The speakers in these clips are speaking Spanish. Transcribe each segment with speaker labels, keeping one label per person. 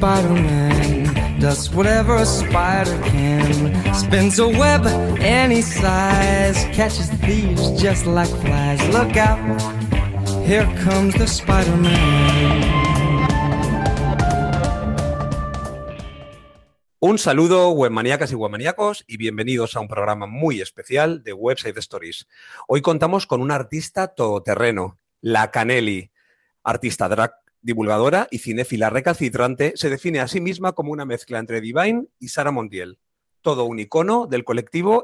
Speaker 1: Spider-Man does whatever a spider can. Spins a web any size, catches thieves just like flies. Look out, here comes the Spider-Man.
Speaker 2: Un saludo, webmaníacas y webmaníacos, y bienvenidos a un programa muy especial de Website Stories. Hoy contamos con una artista todoterreno, la Canelli, artista drag, divulgadora y cinéfila recalcitrante. Se define a sí misma como una mezcla entre Divine y Sara Montiel. Todo un icono del colectivo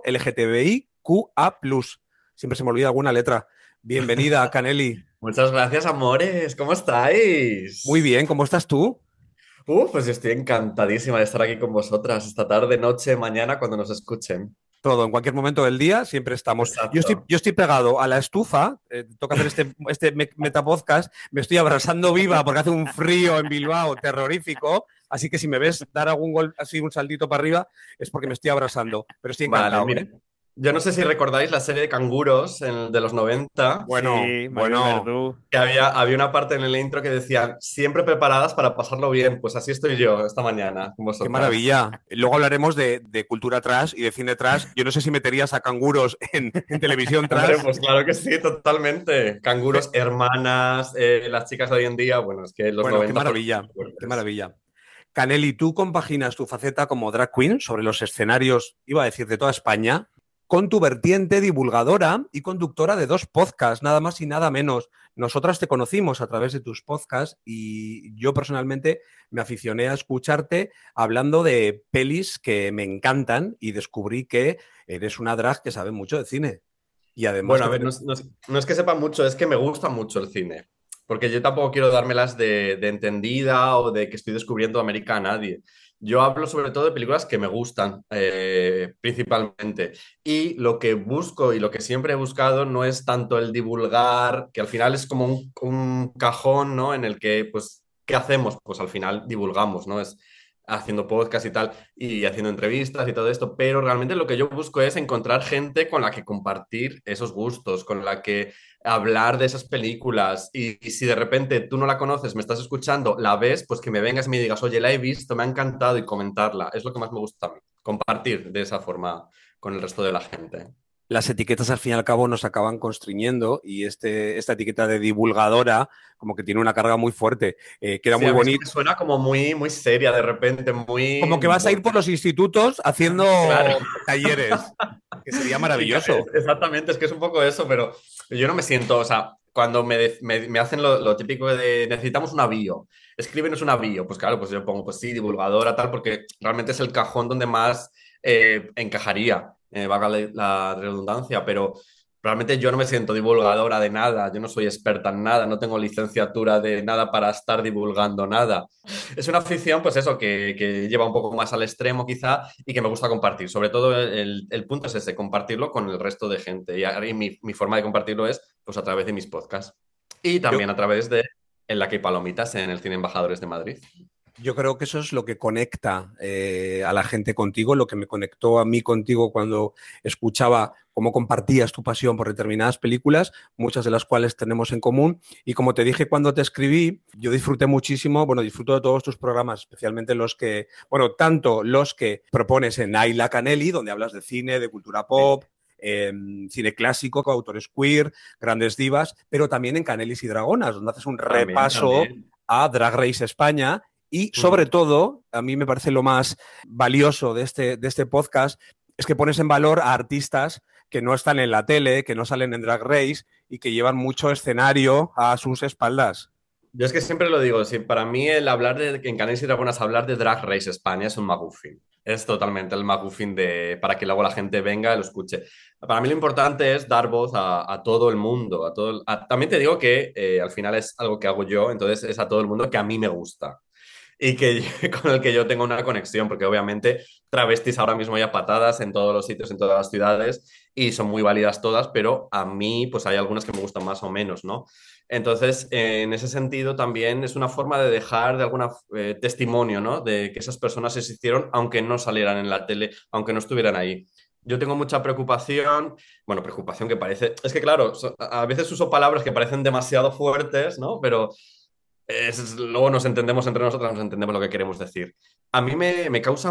Speaker 2: LGTBIQA+. Siempre se me olvida alguna letra. Bienvenida, Canelli.
Speaker 3: Muchas gracias, amores. ¿Cómo estáis?
Speaker 2: Muy bien, ¿cómo estás tú?
Speaker 3: Pues estoy encantadísima de estar aquí con vosotras esta tarde, noche, mañana, cuando nos escuchen.
Speaker 2: Todo, en cualquier momento del día siempre estamos.
Speaker 3: Exacto.
Speaker 2: Yo estoy pegado a la estufa, toca hacer este metapodcast, me estoy abrasando viva porque hace un frío en Bilbao terrorífico, así que si me ves dar algún gol, así un saltito para arriba, es porque me estoy abrasando, pero estoy encantado.
Speaker 3: Vale, mira. Yo no sé si recordáis la serie de Canguros de los 90.
Speaker 2: Bueno,
Speaker 4: Sí,
Speaker 2: bueno.
Speaker 3: Que había una parte en el intro que decía siempre preparadas para pasarlo bien. Pues así estoy yo esta mañana con vosotras.
Speaker 2: Qué maravilla. Luego hablaremos de cultura trash y de cine trash. Yo no sé si meterías a Canguros en televisión trash.
Speaker 3: Hombre, pues claro que sí, totalmente. Canguros, hermanas, las chicas de hoy en día, bueno, es que los 90...
Speaker 2: Qué maravilla, qué maravilla. Canelli, tú compaginas tu faceta como drag queen sobre los escenarios, iba a decir, de toda España, con tu vertiente divulgadora y conductora de 2 podcasts, nada más y nada menos. Nosotras te conocimos a través de tus podcasts y yo personalmente me aficioné a escucharte hablando de pelis que me encantan y descubrí que eres una drag que sabe mucho de cine. Y además,
Speaker 3: bueno, a ver, no es que sepa mucho, es que me gusta mucho el cine. Porque yo tampoco quiero dármelas de entendida o de que estoy descubriendo América a nadie. Yo hablo sobre todo de películas que me gustan, principalmente. Y lo que busco y lo que siempre he buscado no es tanto el divulgar, que al final es como un cajón, ¿no? En el que, pues, ¿qué hacemos? Pues al final divulgamos, ¿no? Es haciendo podcast y tal, y haciendo entrevistas y todo esto, pero realmente lo que yo busco es encontrar gente con la que compartir esos gustos, con la que hablar de esas películas, y si de repente tú no la conoces, me estás escuchando, la ves, pues que me vengas y me digas, oye, la he visto, me ha encantado, y comentarla, es lo que más me gusta a mí, compartir de esa forma con el resto de la gente.
Speaker 2: Las etiquetas al fin y al cabo nos acaban constriñendo y esta etiqueta de divulgadora como que tiene una carga muy fuerte, queda
Speaker 3: Sí,
Speaker 2: muy bonito.
Speaker 3: Me suena como muy, muy seria de repente, muy...
Speaker 2: Como que vas a ir por los institutos haciendo
Speaker 3: Claro.
Speaker 2: talleres, que sería maravilloso.
Speaker 3: Exactamente, es que es un poco eso, pero yo no me siento, o sea, cuando me hacen lo típico de necesitamos una bio, escríbenos una bio, pues claro, pues yo pongo, pues sí, divulgadora, tal, porque realmente es el cajón donde más encajaría, valga la redundancia, pero realmente yo no me siento divulgadora de nada, yo no soy experta en nada, no tengo licenciatura de nada para estar divulgando nada. Es una afición, pues eso, que lleva un poco más al extremo quizá y que me gusta compartir. Sobre todo el punto es ese, compartirlo con el resto de gente. Y mi forma de compartirlo es pues a través de mis podcasts y también a través de En la que hay palomitas en el Cine Embajadores de Madrid.
Speaker 2: Yo creo que eso es lo que conecta a la gente contigo, lo que me conectó a mí contigo cuando escuchaba cómo compartías tu pasión por determinadas películas, muchas de las cuales tenemos en común. Y como te dije cuando te escribí, yo disfruté muchísimo, bueno, disfruto de todos tus programas, especialmente los que, bueno, tanto los que propones en Ayla Canelli, donde hablas de cine, de cultura pop, cine clásico, con autores queer, grandes divas, pero también en Canelis y Dragonas, donde haces un repaso a Drag Race España. Y sobre todo, a mí me parece lo más valioso de este podcast, es que pones en valor a artistas que no están en la tele, que no salen en Drag Race y que llevan mucho escenario a sus espaldas.
Speaker 3: Yo es que siempre lo digo, sí, para mí el hablar en Canelis y Dragonas, hablar de Drag Race España es un McGuffin. Es totalmente el McGuffin para que luego la gente venga y lo escuche. Para mí lo importante es dar voz a todo el mundo. También te digo que al final es algo que hago yo, entonces es a todo el mundo que a mí me gusta y con el que yo tengo una conexión, porque obviamente travestis ahora mismo hay a patadas en todos los sitios, en todas las ciudades, y son muy válidas todas, pero a mí pues hay algunas que me gustan más o menos, ¿no? Entonces, en ese sentido también es una forma de dejar de alguna testimonio, ¿no? De que esas personas existieron aunque no salieran en la tele, aunque no estuvieran ahí. Yo tengo mucha preocupación, bueno, preocupación que parece, es que claro, a veces uso palabras que parecen demasiado fuertes, ¿no? Pero luego nos entendemos entre nosotros, nos entendemos lo que queremos decir. A mí me causa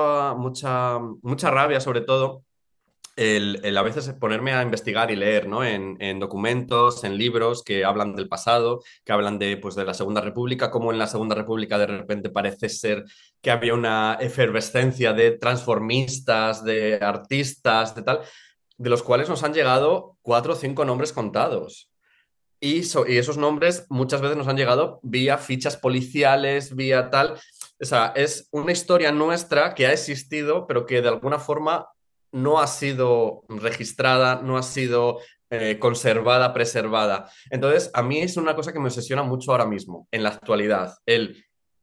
Speaker 3: mucha rabia, sobre todo, el a veces ponerme a investigar y leer, ¿no? En documentos, en libros que hablan del pasado, que hablan de, pues, de la Segunda República, cómo en la Segunda República de repente parece ser que había una efervescencia de transformistas, de artistas, de tal, de los cuales nos han llegado 4 o 5 nombres contados. Y esos nombres muchas veces nos han llegado vía fichas policiales, vía tal. O sea, es una historia nuestra que ha existido, pero que de alguna forma no ha sido registrada, no ha sido conservada, preservada. Entonces, a mí es una cosa que me obsesiona mucho ahora mismo, en la actualidad, el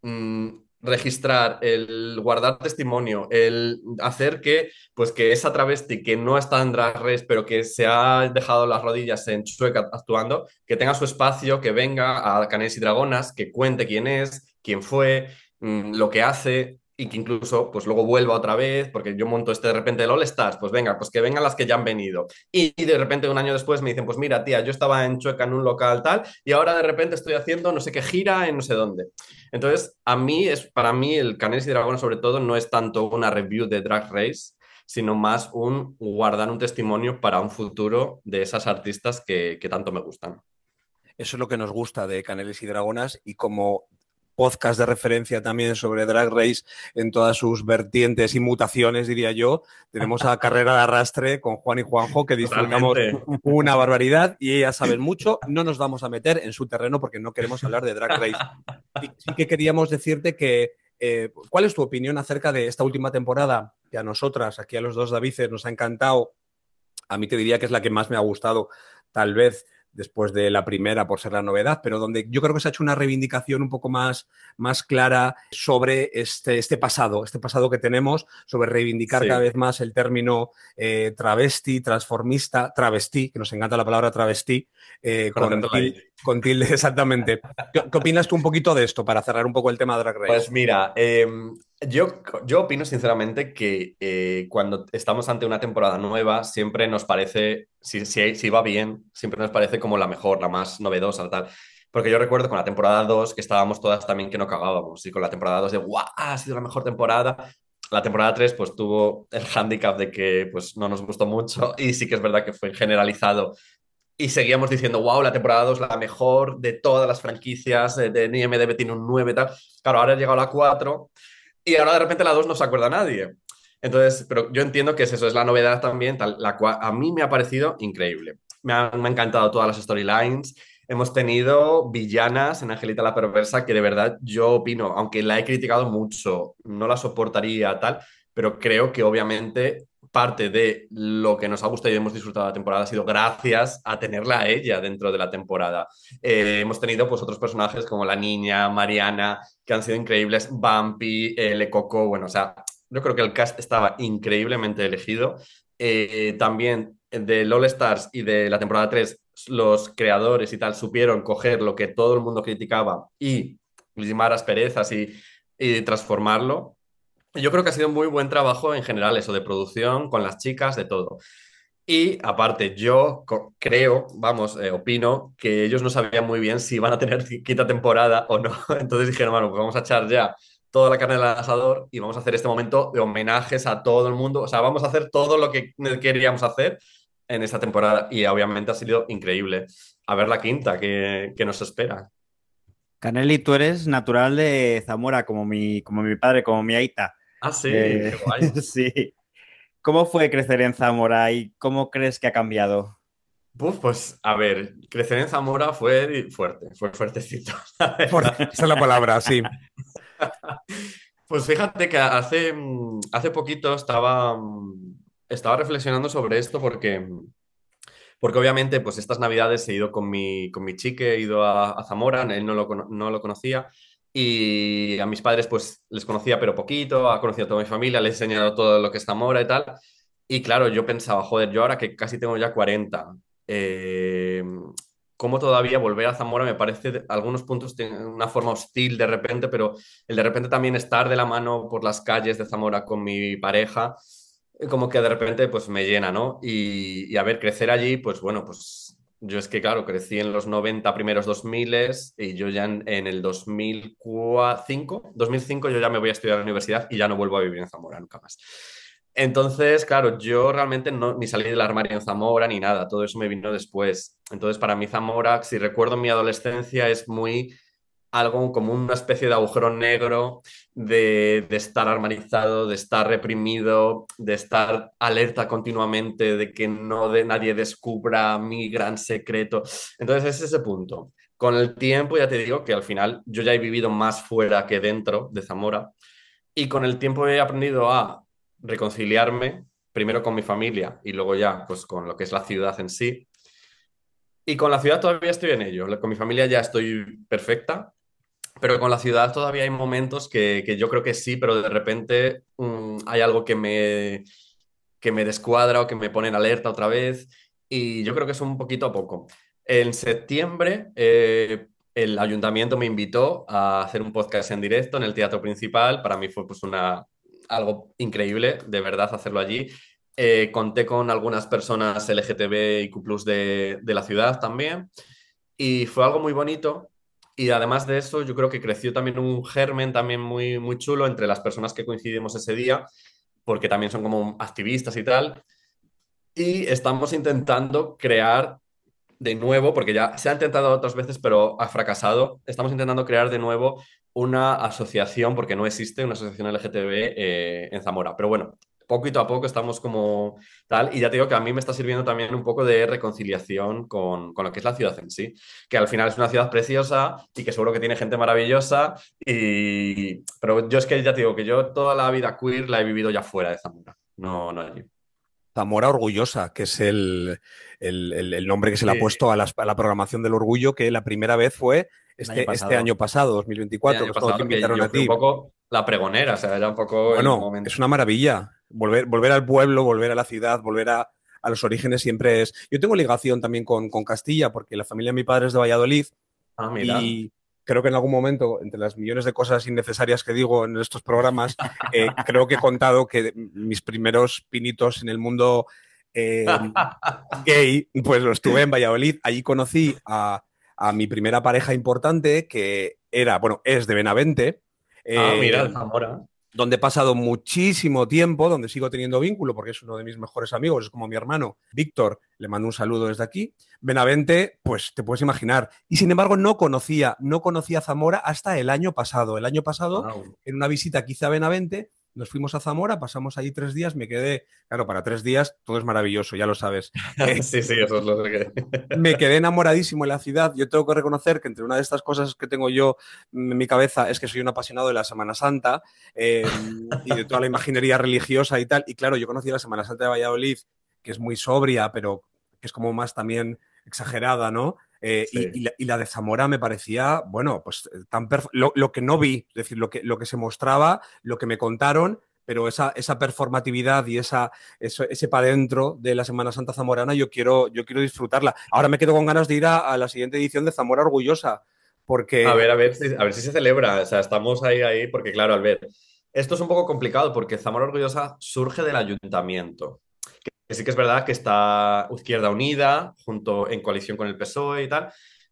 Speaker 3: registrar, el guardar testimonio, el hacer que, pues, que esa travesti que no está en Drag Race, pero que se ha dejado las rodillas en Chueca actuando, que tenga su espacio, que venga a Canes y Dragonas, que cuente quién es, quién fue, lo que hace y que incluso pues luego vuelva otra vez, porque yo monto de repente el All Stars, pues venga, pues que vengan las que ya han venido. Y de repente un año después me dicen, pues mira, tía, yo estaba en Chueca en un local tal y ahora de repente estoy haciendo no sé qué gira en no sé dónde. Entonces, para mí el Canes y Dragonas sobre todo no es tanto una review de Drag Race, sino más un guardar un testimonio para un futuro de esas artistas que tanto me gustan.
Speaker 2: Eso es lo que nos gusta de Caneles y Dragonas, y como podcast de referencia también sobre Drag Race en todas sus vertientes y mutaciones, diría yo, tenemos a Carrera de Arrastre con Juan y Juanjo, que disfrutamos
Speaker 3: Totalmente.
Speaker 2: una barbaridad y ellas saben mucho. No nos vamos a meter en su terreno porque no queremos hablar de Drag Race. Sí que queríamos decirte que ¿cuál es tu opinión acerca de esta última temporada? Que a nosotras, aquí a los dos Davices, nos ha encantado. A mí te diría que es la que más me ha gustado, tal vez después de la primera por ser la novedad, pero donde yo creo que se ha hecho una reivindicación un poco más clara sobre este pasado que tenemos, sobre reivindicar cada
Speaker 3: Sí,
Speaker 2: vez más el término travesti, transformista, travestí, que nos encanta la palabra travestí,
Speaker 3: con acento light.
Speaker 2: con tilde, exactamente. ¿Qué opinas tú un poquito de esto para cerrar un poco el tema de Drag Race?
Speaker 3: Pues mira, yo opino sinceramente que cuando estamos ante una temporada nueva, siempre nos parece, si va bien, siempre nos parece como la mejor, la más novedosa, tal. Porque yo recuerdo con la temporada 2 que estábamos todas también que no cagábamos, y con la temporada 2 de ¡guau! Ha sido la mejor temporada. La temporada 3 pues tuvo el hándicap de que pues no nos gustó mucho, y sí que es verdad que fue generalizado y seguíamos diciendo, wow, la temporada 2 la mejor de todas las franquicias, de IMDb tiene un 9 y tal. Claro, ahora ha llegado la 4 y ahora de repente la 2 no se acuerda nadie. Entonces, pero yo entiendo que es eso, es la novedad también, tal, la cual a mí me ha parecido increíble. Me ha encantado todas las storylines. Hemos tenido villanas en Angelita la Perversa que de verdad yo opino, aunque la he criticado mucho, no la soportaría tal, pero creo que obviamente parte de lo que nos ha gustado y hemos disfrutado de la temporada ha sido gracias a tenerla a ella dentro de la temporada. Hemos tenido pues otros personajes como la niña, Mariana, que han sido increíbles, Bumpy, Le Coco, bueno, o sea, yo creo que el cast estaba increíblemente elegido. También de All Stars y de la temporada 3 los creadores y tal supieron coger lo que todo el mundo criticaba y limar asperezas y transformarlo. Yo creo que ha sido un muy buen trabajo en general, eso de producción, con las chicas, de todo. Y aparte, yo creo, vamos, opino que ellos no sabían muy bien si iban a tener quinta temporada o no. Entonces dijeron, bueno, pues vamos a echar ya toda la carne del asador y vamos a hacer este momento de homenajes a todo el mundo. O sea, vamos a hacer todo lo que queríamos hacer en esta temporada. Y obviamente ha sido increíble. A ver la quinta que nos espera.
Speaker 4: Caneli, tú eres natural de Zamora, como mi padre, como mi aita.
Speaker 3: Ah, sí,
Speaker 4: Eh,
Speaker 3: qué guay.
Speaker 4: sí. ¿Cómo fue crecer en Zamora y cómo crees que ha cambiado?
Speaker 3: Pues a ver, crecer en Zamora fue fuerte, fue fuertecito, la
Speaker 2: Fuerte,
Speaker 3: verdad.
Speaker 2: esa es la palabra, sí.
Speaker 3: Pues fíjate que hace poquito estaba reflexionando sobre esto porque obviamente pues estas navidades he ido con mi chique, he ido a Zamora, él no lo conocía y a mis padres pues les conocía pero poquito, ha conocido a toda mi familia, les he enseñado todo lo que es Zamora y tal. Y claro, yo pensaba, joder, yo ahora que casi tengo ya 40, eh, cómo todavía volver a Zamora me parece, algunos puntos tienen una forma hostil de repente, pero el de repente también estar de la mano por las calles de Zamora con mi pareja, como que de repente pues me llena, ¿no? Y a ver, crecer allí, pues bueno, pues Yo es que, claro, crecí en los 90, primeros 2000 y yo ya en el 2005 yo ya me voy a estudiar a la universidad y ya no vuelvo a vivir en Zamora nunca más. Entonces, claro, yo realmente no, ni salí del armario en Zamora ni nada, todo eso me vino después. Entonces, para mí Zamora, si recuerdo mi adolescencia, es muy algo como una especie de agujero negro de estar armonizado, de estar reprimido, de estar alerta continuamente, de que nadie descubra mi gran secreto. Entonces es ese punto. Con el tiempo ya te digo que al final yo ya he vivido más fuera que dentro de Zamora y con el tiempo he aprendido a reconciliarme primero con mi familia y luego ya pues con lo que es la ciudad en sí. Y con la ciudad todavía estoy en ello. Con mi familia ya estoy perfecta, pero con la ciudad todavía hay momentos que yo creo que sí, pero de repente hay algo que me descuadra o que me pone en alerta otra vez. Y yo creo que es un poquito a poco. En septiembre, el ayuntamiento me invitó a hacer un podcast en directo en el Teatro Principal. Para mí fue pues algo increíble, de verdad, hacerlo allí. Conté con algunas personas LGTBIQ+ de la ciudad también. Y fue algo muy bonito. Y además de eso, yo creo que creció también un germen también muy, muy chulo entre las personas que coincidimos ese día, porque también son como activistas y tal. Y estamos intentando crear de nuevo, porque ya se ha intentado otras veces, pero ha fracasado. Estamos intentando crear de nuevo una asociación, porque no existe una asociación LGTB en Zamora. Pero bueno, poquito a poco estamos como tal. Y ya te digo que a mí me está sirviendo también un poco de reconciliación con lo que es la ciudad en sí, que al final es una ciudad preciosa y que seguro que tiene gente maravillosa. Pero yo es que ya te digo que yo toda la vida queer la he vivido ya fuera de Zamora, no, no allí.
Speaker 2: Zamora Orgullosa, que es el nombre que se le ha
Speaker 3: Sí,
Speaker 2: puesto a la programación del orgullo, que la primera vez fue
Speaker 4: El año
Speaker 2: este
Speaker 4: pasado.
Speaker 2: año pasado,
Speaker 3: el
Speaker 2: 2024, que
Speaker 3: año
Speaker 2: es cuando te
Speaker 3: pasado, que
Speaker 2: invitaron
Speaker 3: yo
Speaker 2: a
Speaker 3: fui un
Speaker 2: ti.
Speaker 3: poco la pregonera, o sea, era un poco el
Speaker 2: Bueno,
Speaker 3: momento.
Speaker 2: es una maravilla. Volver al pueblo, volver a la ciudad, volver a los orígenes siempre es... Yo tengo ligación también con Castilla, porque la familia de mi padre es de Valladolid
Speaker 3: Ah, mira.
Speaker 2: y creo que en algún momento, entre las millones de cosas innecesarias que digo en estos programas, creo que he contado que mis primeros pinitos en el mundo eh, gay, pues lo estuve en Valladolid. Allí conocí a mi primera pareja importante, que era, bueno, es de Benavente.
Speaker 3: Ah,
Speaker 2: Eh,
Speaker 3: mira, de Zamora.
Speaker 2: donde he pasado muchísimo tiempo, donde sigo teniendo vínculo, porque es uno de mis mejores amigos, es como mi hermano Víctor, le mando un saludo desde aquí. Benavente, pues te puedes imaginar. Y sin embargo, no conocía Zamora hasta el año pasado. El año pasado,
Speaker 3: Wow.
Speaker 2: en una visita que hice a Benavente, nos fuimos a Zamora, pasamos allí 3 días, me quedé, claro, para 3 días todo es maravilloso, ya lo sabes.
Speaker 3: Sí, sí, eso es lo que...
Speaker 2: Me quedé enamoradísimo en la ciudad. Yo tengo que reconocer que entre una de estas cosas que tengo yo en mi cabeza es que soy un apasionado de la Semana Santa eh, y de toda la imaginería religiosa y tal. Y claro, yo conocí la Semana Santa de Valladolid, que es muy sobria, pero que es como más también exagerada, ¿no?
Speaker 3: Sí.
Speaker 2: Y la de Zamora me parecía, bueno, pues lo que no vi, es decir, lo que se mostraba, lo que me contaron, pero esa performatividad y ese para dentro de la Semana Santa zamorana, yo quiero disfrutarla. Ahora me quedo con ganas de ir a la siguiente edición de Zamora Orgullosa, porque
Speaker 3: A ver si se celebra. O sea, estamos ahí, porque claro, al ver, esto es un poco complicado porque Zamora Orgullosa surge del ayuntamiento. Que sí que es verdad que está Izquierda Unida, junto en coalición con el PSOE y tal,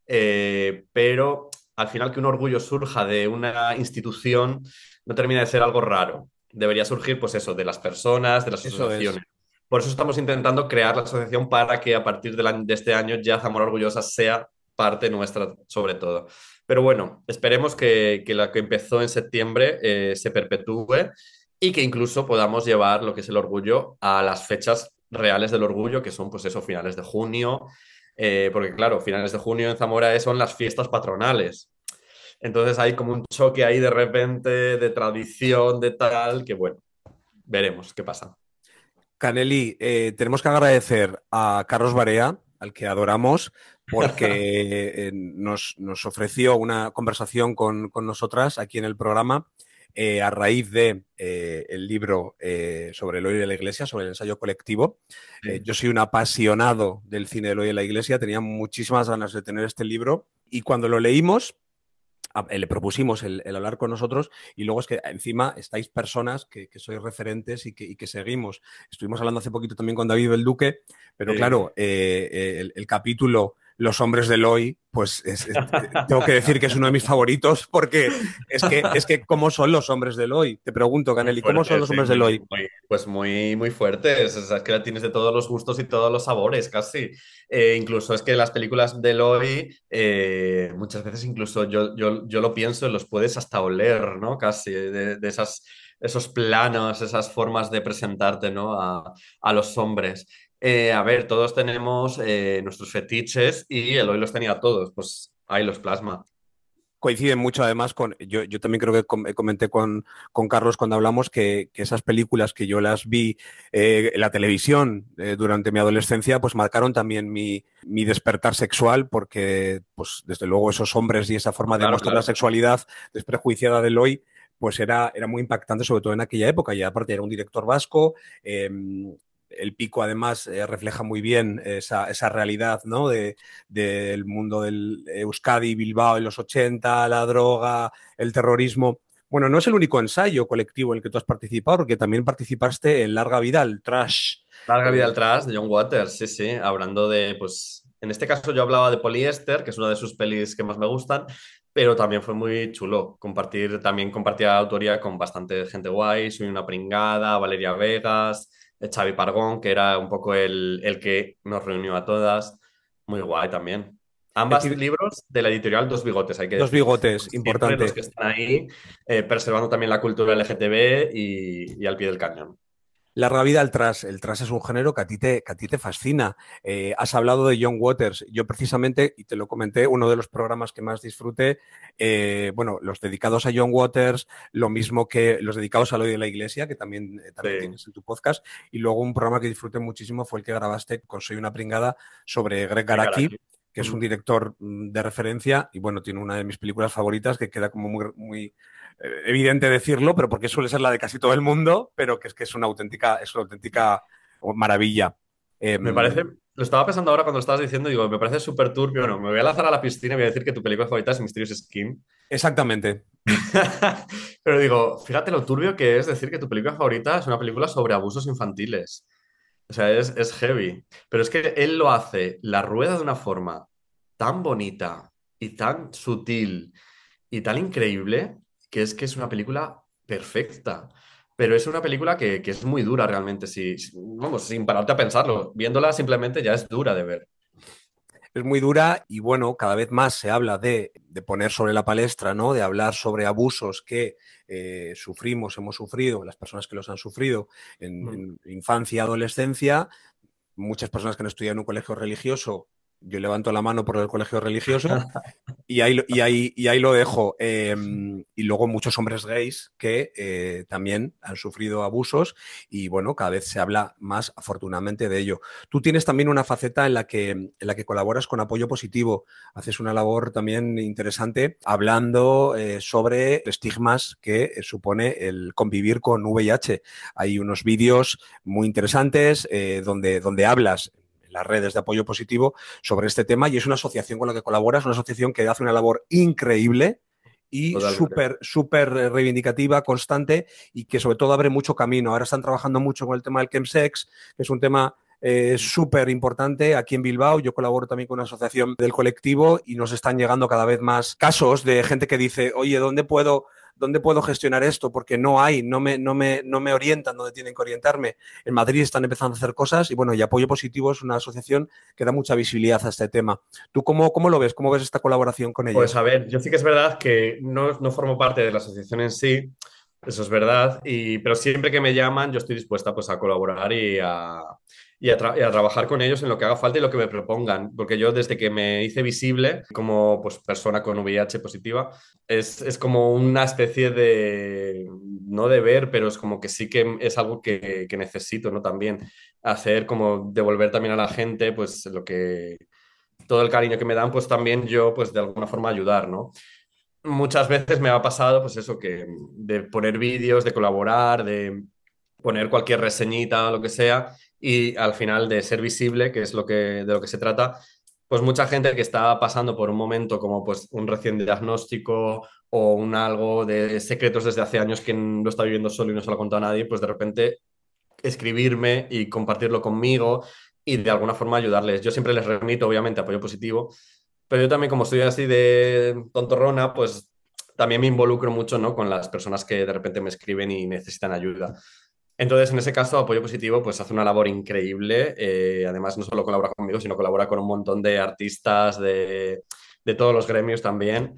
Speaker 3: pero al final que un orgullo surja de una institución no termina de ser algo raro. Debería surgir, pues eso, de las personas, de las
Speaker 2: eso es.
Speaker 3: asociaciones. Por eso estamos intentando crear la asociación para que a partir de este año ya Zamora Orgullosa sea parte nuestra, sobre todo. Pero bueno, esperemos que la que empezó en septiembre se perpetúe y que incluso podamos llevar lo que es el orgullo a las fechas reales del orgullo, que son pues eso, finales de junio, porque claro, finales de junio en Zamora son las fiestas patronales. Entonces hay como un choque ahí de repente de tradición, de tal, que bueno, veremos qué pasa.
Speaker 2: Caneli, tenemos que agradecer a Carlos Barea, al que adoramos, porque nos ofreció una conversación con nosotras aquí en el programa a raíz de el libro sobre el odio de la Iglesia, sobre el ensayo colectivo.
Speaker 3: Sí.
Speaker 2: Yo soy un apasionado del cine del odio de la Iglesia, tenía muchísimas ganas de tener este libro y cuando lo leímos le propusimos el hablar con nosotros y luego es que encima estáis personas que sois referentes y que seguimos. Estuvimos hablando hace poquito también con David Belduque, pero
Speaker 3: Sí.
Speaker 2: claro, el capítulo Los hombres de Eloy, pues tengo que decir que es uno de mis favoritos porque es que ¿cómo son los hombres de Eloy? Te pregunto,
Speaker 3: Muy
Speaker 2: Caneli, ¿cómo son
Speaker 3: fuerte,
Speaker 2: los
Speaker 3: sí,
Speaker 2: hombres de Eloy?
Speaker 3: pues muy fuertes. O sea, es que la tienes de todos los gustos y todos los sabores, casi. Incluso es que las películas de Eloy, muchas veces incluso yo lo pienso, los puedes hasta oler, ¿no? Casi, de esos planos, esas formas de presentarte, ¿no? A los hombres. A ver, todos tenemos nuestros fetiches y Eloy los tenía todos, pues ahí los plasma.
Speaker 2: Coinciden mucho además con, yo también creo que comenté con Carlos cuando hablamos que esas películas que yo las vi en la televisión durante mi adolescencia, pues marcaron también mi despertar sexual, porque pues desde luego esos hombres y esa forma de
Speaker 3: Claro,
Speaker 2: mostrar la
Speaker 3: claro.
Speaker 2: sexualidad desprejuiciada de hoy, pues era muy impactante, sobre todo en aquella época, y aparte era un director vasco. El Pico además refleja muy bien esa realidad, ¿no? Del mundo del Euskadi, Bilbao en los 80, la droga, el terrorismo. Bueno, no es el único ensayo colectivo en el que tú has participado, porque también participaste en Larga Vida, el Trash.
Speaker 3: Larga vida atrás de John Waters, sí, sí, hablando de, pues, en este caso yo hablaba de Polyester, que es una de sus pelis que más me gustan, pero también fue muy chulo también compartía autoría con bastante gente guay, Soy una pringada, Valeria Vegas, Xavi Pargón, que era un poco el que nos reunió a todas, muy guay también. Ambas
Speaker 2: Decir,
Speaker 3: libros de la editorial Dos Bigotes, hay que
Speaker 2: dos
Speaker 3: decir.
Speaker 2: bigotes,
Speaker 3: Pues siempre los
Speaker 2: importante.
Speaker 3: que están ahí, preservando también la cultura LGTB y al pie del cañón.
Speaker 2: Larga vida al trash. El trash es un género que a ti te fascina. Has hablado de John Waters. Yo precisamente, y te lo comenté, uno de los programas que más disfruté, bueno, los dedicados a John Waters, lo mismo que los dedicados a lo de la iglesia, que también
Speaker 3: Sí,
Speaker 2: tienes en tu podcast, y luego un programa que disfruté muchísimo fue el que grabaste con Soy una pringada sobre Greg
Speaker 3: de cara
Speaker 2: Araki,
Speaker 3: aquí.
Speaker 2: que es un director de referencia y bueno, tiene una de mis películas favoritas que queda como muy evidente decirlo, pero porque suele ser la de casi todo el mundo, pero que es una auténtica maravilla. Eh,
Speaker 3: Me parece, lo estaba pensando ahora cuando lo estabas diciendo, digo, me parece súper turbio, no, me voy a lanzar a la piscina y voy a decir que tu película favorita es Mysterious Skin.
Speaker 2: exactamente.
Speaker 3: Pero digo, fíjate lo turbio que es decir que tu película favorita es una película sobre abusos infantiles. O sea, es heavy. Pero es que él lo hace, la rueda de una forma tan bonita y tan sutil y tan increíble que es una película perfecta. Pero es una película que es muy dura realmente, vamos, sin pararte a pensarlo. Viéndola simplemente ya es dura de ver.
Speaker 2: Es muy dura y bueno, cada vez más se habla de poner sobre la palestra, ¿no? De hablar sobre abusos que hemos sufrido, las personas que los han sufrido
Speaker 3: Mm.
Speaker 2: en infancia y adolescencia. Muchas personas que no estudian en un colegio religioso, yo levanto la mano por el colegio religioso. Y ahí lo dejo. Y luego muchos hombres gays que también han sufrido abusos y bueno, cada vez se habla más afortunadamente de ello. Tú tienes también una faceta en la que colaboras con Apoyo Positivo. Haces una labor también interesante hablando sobre estigmas que supone el convivir con VIH. Hay unos vídeos muy interesantes donde hablas en las redes de Apoyo Positivo sobre este tema y es una asociación con la que colaboras, una asociación que hace una labor increíble y
Speaker 3: Totalmente.
Speaker 2: súper reivindicativa, constante y que sobre todo abre mucho camino. Ahora están trabajando mucho con el tema del chemsex, que es un tema súper importante aquí en Bilbao. Yo colaboro también con una asociación del colectivo y nos están llegando cada vez más casos de gente que dice, oye, ¿dónde puedo gestionar esto? Porque no me orientan donde tienen que orientarme. En Madrid están empezando a hacer cosas y bueno, y Apoyo Positivo es una asociación que da mucha visibilidad a este tema. ¿Tú cómo lo ves? ¿Cómo ves esta colaboración con
Speaker 3: Pues
Speaker 2: ellos?
Speaker 3: a ver, yo sí que es verdad que no formo parte de la asociación en sí, eso es verdad, pero siempre que me llaman yo estoy dispuesta pues a colaborar y a trabajar con ellos en lo que haga falta y lo que me propongan, porque yo desde que me hice visible como pues, persona con VIH positiva, es como una especie de, no deber, pero es como que sí que es algo que necesito, ¿no? También hacer como devolver también a la gente pues lo que todo el cariño que me dan, pues también yo, pues de alguna forma ayudar, ¿no? Muchas veces me ha pasado, pues eso, que de poner vídeos, de colaborar, de poner cualquier reseñita o lo que sea, y al final de ser visible, que es de lo que se trata, pues mucha gente que está pasando por un momento como pues un recién diagnóstico o un algo de secretos desde hace años que lo está viviendo solo y no se lo ha contado a nadie, pues de repente escribirme y compartirlo conmigo y de alguna forma ayudarles. Yo siempre les remito, obviamente, apoyo positivo, pero yo también, como estoy así de tontorrona, pues también me involucro mucho, ¿no? Con las personas que de repente me escriben y necesitan ayuda. Entonces, en ese caso, Apoyo Positivo pues hace una labor increíble. Además, no solo colabora conmigo, sino colabora con un montón de artistas de todos los gremios también.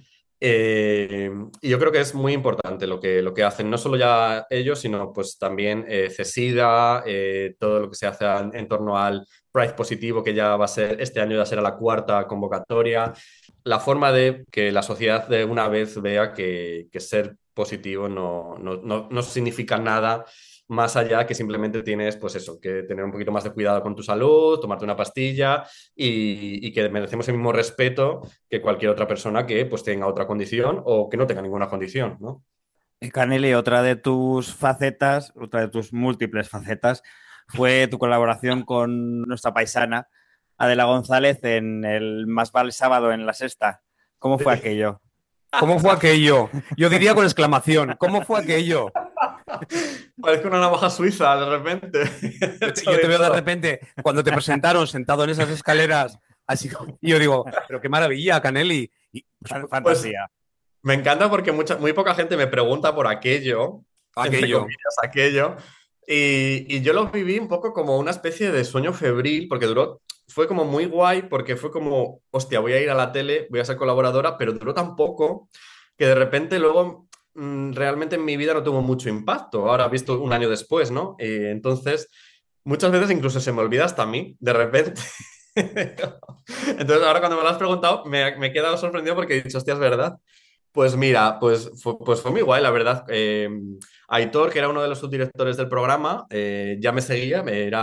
Speaker 3: Y yo creo que es muy importante lo que hacen, no solo ya ellos, sino pues también CESIDA, todo lo que se hace en torno al Pride Positivo, que ya va a ser, este año ya será la cuarta convocatoria. La forma de que la sociedad de una vez vea que ser positivo no significa nada más allá que simplemente tienes, pues eso, que tener un poquito más de cuidado con tu salud, tomarte una pastilla y que merecemos el mismo respeto que cualquier otra persona que pues tenga otra condición o que no tenga ninguna condición, ¿no?
Speaker 4: Caneli, otra de tus facetas, otra de tus múltiples facetas, fue tu colaboración con nuestra paisana Adela González en el Más vale sábado en La Sexta. ¿Cómo fue aquello?
Speaker 2: ¿Cómo fue aquello? Yo diría con exclamación, ¿cómo fue aquello?
Speaker 3: Parece una navaja suiza de repente.
Speaker 2: Yo te veo de repente, cuando te presentaron sentado en esas escaleras, así, y yo digo, pero qué maravilla, Canelli. Y, pues,
Speaker 4: Fantasía.
Speaker 3: Me encanta porque muy poca gente me pregunta por aquello, entre comillas, aquello. Y yo lo viví un poco como una especie de sueño febril, porque fue como muy guay, porque fue como, hostia, voy a ir a la tele, voy a ser colaboradora, pero duró tan poco que de repente luego realmente en mi vida no tuvo mucho impacto. Ahora, visto un año después, ¿no? Entonces, muchas veces incluso se me olvida hasta a mí, de repente. Entonces, ahora cuando me lo has preguntado, me he quedado sorprendido porque he dicho, hostia, es verdad. Pues mira, pues fue muy guay, la verdad. Aitor, que era uno de los subdirectores del programa, ya me seguía,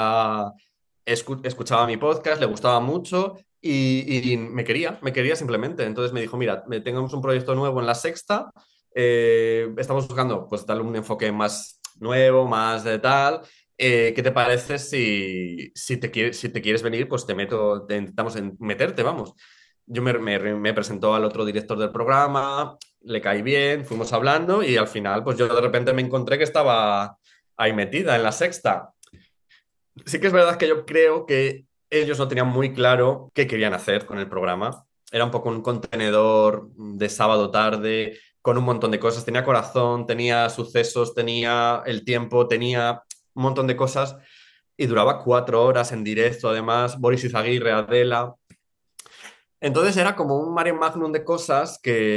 Speaker 3: escuchaba mi podcast, le gustaba mucho y me quería simplemente. Entonces me dijo, mira, tengamos un proyecto nuevo en La Sexta, estamos buscando pues darle un enfoque más nuevo, más de tal. ¿Qué te parece si te quieres venir, pues intentamos meterte, vamos. Yo me presentó al otro director del programa, le caí bien, fuimos hablando y al final, pues yo de repente me encontré que estaba ahí metida en La Sexta. Sí que es verdad que yo creo que ellos no tenían muy claro qué querían hacer con el programa. Era un poco un contenedor de sábado tarde con un montón de cosas. Tenía corazón, tenía sucesos, tenía el tiempo, tenía un montón de cosas y duraba 4 horas en directo. Además, Boris Izaguirre, Adela. Entonces era como un mare magnum de cosas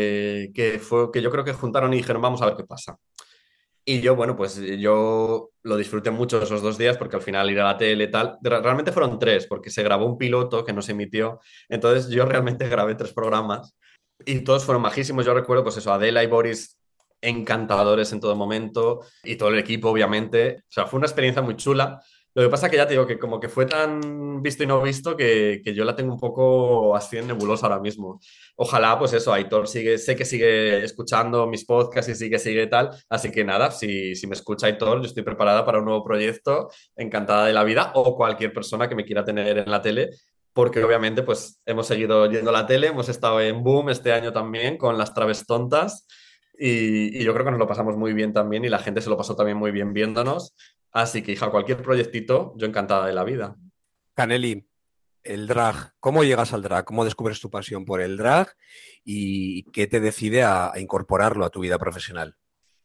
Speaker 3: que yo creo que juntaron y dijeron, vamos a ver qué pasa. Y yo, bueno, pues yo lo disfruté mucho esos 2 días porque al final ir a la tele y tal, realmente fueron 3 porque se grabó un piloto que no se emitió. Entonces yo realmente grabé 3 programas y todos fueron majísimos. Yo recuerdo, pues eso, Adela y Boris encantadores en todo momento y todo el equipo, obviamente. O sea, fue una experiencia muy chula. Lo que pasa es que ya te digo que como que fue tan visto y no visto que yo la tengo un poco así en nebulosa ahora mismo. Ojalá, pues eso, Aitor sé que sigue escuchando mis podcasts y sigue tal. Así que nada, si me escucha Aitor, yo estoy preparada para un nuevo proyecto, encantada de la vida, o cualquier persona que me quiera tener en la tele, porque obviamente pues hemos seguido yendo a la tele, hemos estado en Boom este año también con las Traves Tontas. Y yo creo que nos lo pasamos muy bien también y la gente se lo pasó también muy bien viéndonos. Así que, hija, cualquier proyectito, yo encantada de la vida.
Speaker 2: Canelli, el drag, ¿cómo llegas al drag? ¿Cómo descubres tu pasión por el drag? ¿Y qué te decide a incorporarlo a tu vida profesional?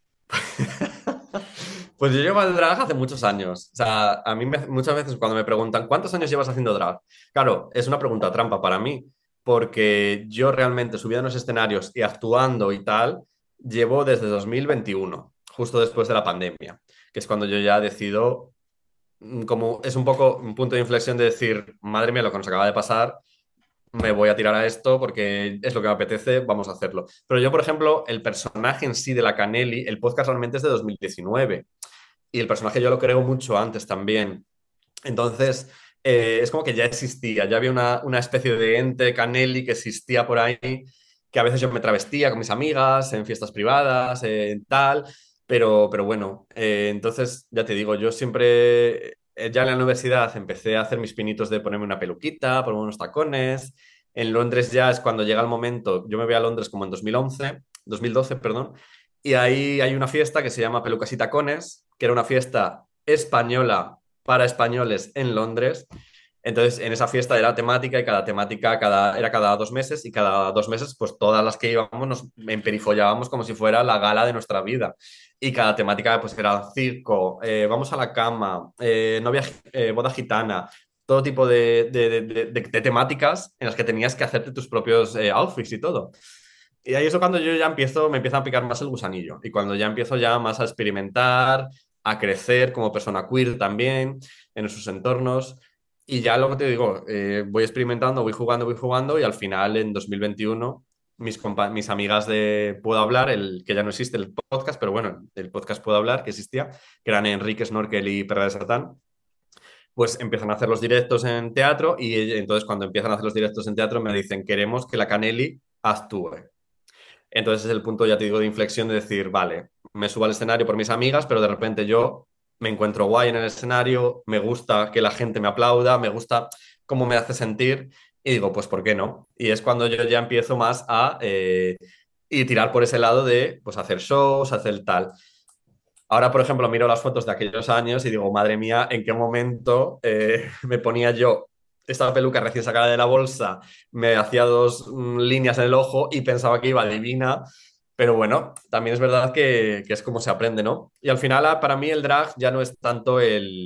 Speaker 3: Pues yo llevo al drag hace muchos años. O sea, a mí muchas veces cuando me preguntan, ¿cuántos años llevas haciendo drag? Claro, es una pregunta trampa para mí, porque yo realmente subiendo en los escenarios y actuando y tal, llevo desde 2021, justo después de la pandemia, que es cuando yo ya decido, como es un poco un punto de inflexión de decir, madre mía, lo que nos acaba de pasar, me voy a tirar a esto porque es lo que me apetece, vamos a hacerlo. Pero yo, por ejemplo, el personaje en sí de la Canelli, el podcast realmente es de 2019 y el personaje yo lo creo mucho antes también. Entonces, es como que ya existía, ya había una especie de ente Canelli que existía por ahí, que a veces yo me travestía con mis amigas en fiestas privadas, tal, pero bueno, entonces ya te digo, yo siempre, ya en la universidad empecé a hacer mis pinitos de ponerme una peluquita, ponerme unos tacones. En Londres ya es cuando llega el momento, yo me voy a Londres como en 2012, perdón, y ahí hay una fiesta que se llama Pelucas y Tacones, que era una fiesta española para españoles en Londres. Entonces, en esa fiesta era temática y cada temática era cada 2 meses y cada 2 meses, pues todas las que íbamos nos emperifollábamos como si fuera la gala de nuestra vida. Y cada temática pues era circo, vamos a la cama, boda gitana, todo tipo de temáticas en las que tenías que hacerte tus propios outfits y todo. Y ahí es cuando yo ya me empieza a picar más el gusanillo. Y cuando ya empiezo ya más a experimentar, a crecer como persona queer también, en esos entornos. Y ya lo que te digo, voy experimentando, voy jugando y al final en 2021 mis amigas de Puedo Hablar, que ya no existe el podcast, pero bueno, el podcast Puedo Hablar que existía, que eran Enrique Snorkel y Perra de Satán, pues empiezan a hacer los directos en teatro y entonces cuando empiezan a hacer los directos en teatro me dicen, queremos que la Canelli actúe. Entonces es el punto, ya te digo, de inflexión de decir, vale, me subo al escenario por mis amigas, pero de repente yo me encuentro guay en el escenario, me gusta que la gente me aplauda, me gusta cómo me hace sentir y digo, pues ¿por qué no? Y es cuando yo ya empiezo más a y tirar por ese lado de pues hacer shows, hacer tal. Ahora, por ejemplo, miro las fotos de aquellos años y digo, madre mía, ¿en qué momento me ponía yo esta peluca recién sacada de la bolsa, me hacía dos líneas en el ojo y pensaba que iba divina? Pero bueno, también es verdad que es como se aprende, ¿no? Y al final, para mí, el drag ya no es tanto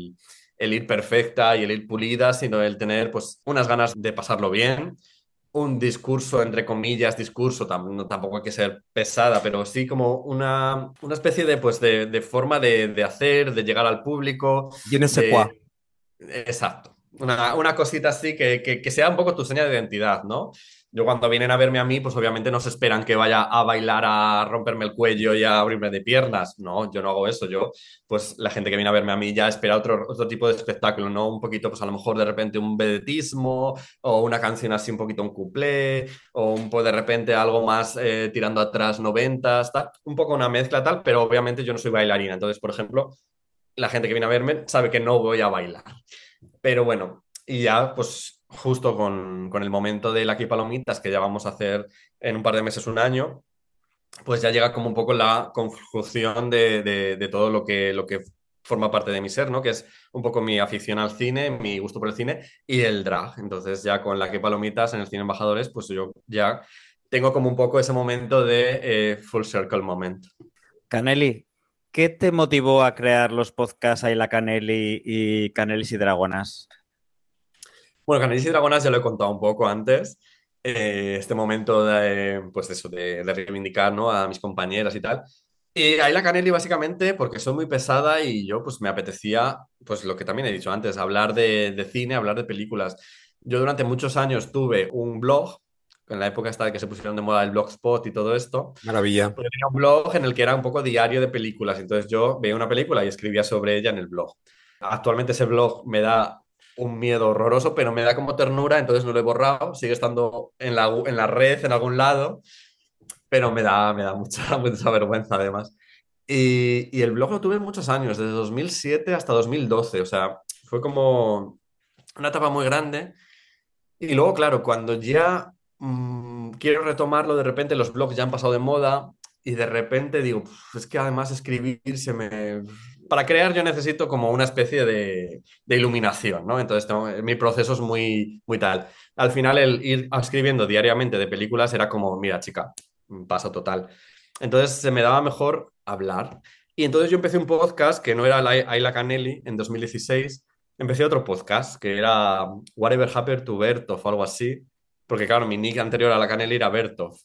Speaker 3: el ir perfecta y el ir pulida, sino el tener pues unas ganas de pasarlo bien, un discurso, entre comillas, discurso, tampoco hay que ser pesada, pero sí como una especie de, pues, de forma de hacer, de llegar al público,
Speaker 2: Je ne sais quoi.
Speaker 3: de... Exacto. Una cosita así que sea un poco tu seña de identidad, ¿no? Yo cuando vienen a verme a mí, pues obviamente no se esperan que vaya a bailar, a romperme el cuello y a abrirme de piernas. No, yo no hago eso. Yo, pues la gente que viene a verme a mí ya espera otro tipo de espectáculo, ¿no? Un poquito, pues a lo mejor de repente un vedetismo o una canción así un poquito un cuplé o de repente algo más tirando atrás noventas, tal. Un poco una mezcla tal, pero obviamente yo no soy bailarina. Entonces, por ejemplo, la gente que viene a verme sabe que no voy a bailar. Pero bueno, y ya pues justo con el momento de la Aquí Palomitas, que ya vamos a hacer en un par de meses, un año, pues ya llega como un poco la conjunción de todo lo que forma parte de mi ser, ¿no? Que es un poco mi afición al cine, mi gusto por el cine y el drag. Entonces ya con la que Palomitas en el Cine Embajadores, pues yo ya tengo como un poco ese momento de full circle moment.
Speaker 4: Caneli, ¿qué te motivó a crear los podcasts Ahí la Caneli y Canelis y Dragonas?
Speaker 3: Bueno, Canelis y Dragonas ya lo he contado un poco antes. Este momento de, pues eso, de reivindicar, ¿no? A mis compañeras y tal. Y ahí la Caneli básicamente porque soy muy pesada y yo pues me apetecía, pues lo que también he dicho antes, hablar de cine, hablar de películas. Yo durante muchos años tuve un blog, en la época esta de que se pusieron de moda el Blogspot y todo esto.
Speaker 2: Maravilla.
Speaker 3: Pues yo tenía un blog en el que era un poco diario de películas. Entonces yo veía una película y escribía sobre ella en el blog. Actualmente ese blog me da un miedo horroroso, pero me da como ternura, entonces no lo he borrado, sigue estando en la red, en algún lado, pero me da mucha, mucha vergüenza además. Y el blog lo tuve muchos años, desde 2007 hasta 2012, o sea, fue como una etapa muy grande. Y luego, claro, cuando ya quiero retomarlo, de repente los blogs ya han pasado de moda y de repente digo, "Puf, es que además escribir se me... Para crear yo necesito como una especie de iluminación, ¿no? Entonces mi proceso es muy, muy tal. Al final el ir escribiendo diariamente de películas era como, mira, chica, paso total. Entonces se me daba mejor hablar. Y entonces yo empecé un podcast que no era Ayla Canelli en 2016. Empecé otro podcast que era Whatever Happened to Bertov o algo así, porque claro, mi nick anterior a la Canelli era Bertov.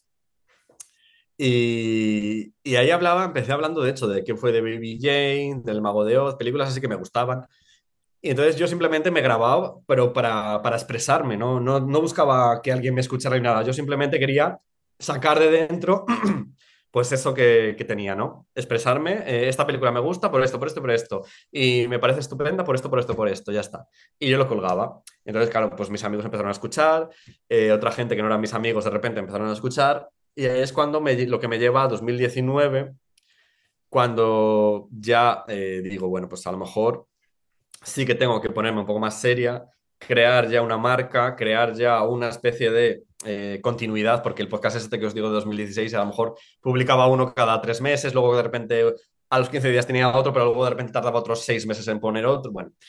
Speaker 3: Y ahí empecé hablando de hecho, de qué fue de Baby Jane, del Mago de Oz, películas así que me gustaban. Y entonces yo simplemente me grababa, pero para expresarme, ¿no? No buscaba que alguien me escuchara ni nada, yo simplemente quería sacar de dentro pues eso que tenía, ¿no? Expresarme, esta película me gusta por esto, por esto, por esto, y me parece estupenda por esto, por esto, por esto, ya está. Y yo lo colgaba. Entonces, claro, pues mis amigos empezaron a escuchar, otra gente que no eran mis amigos de repente empezaron a escuchar, y ahí es cuando lo que me lleva a 2019, cuando ya digo, bueno, pues a lo mejor sí que tengo que ponerme un poco más seria, crear ya una marca, crear ya una especie de continuidad, porque el podcast este que os digo de 2016 a lo mejor publicaba uno cada 3 meses, luego de repente a los 15 días tenía otro, pero luego de repente tardaba otros 6 meses en poner otro. Bueno,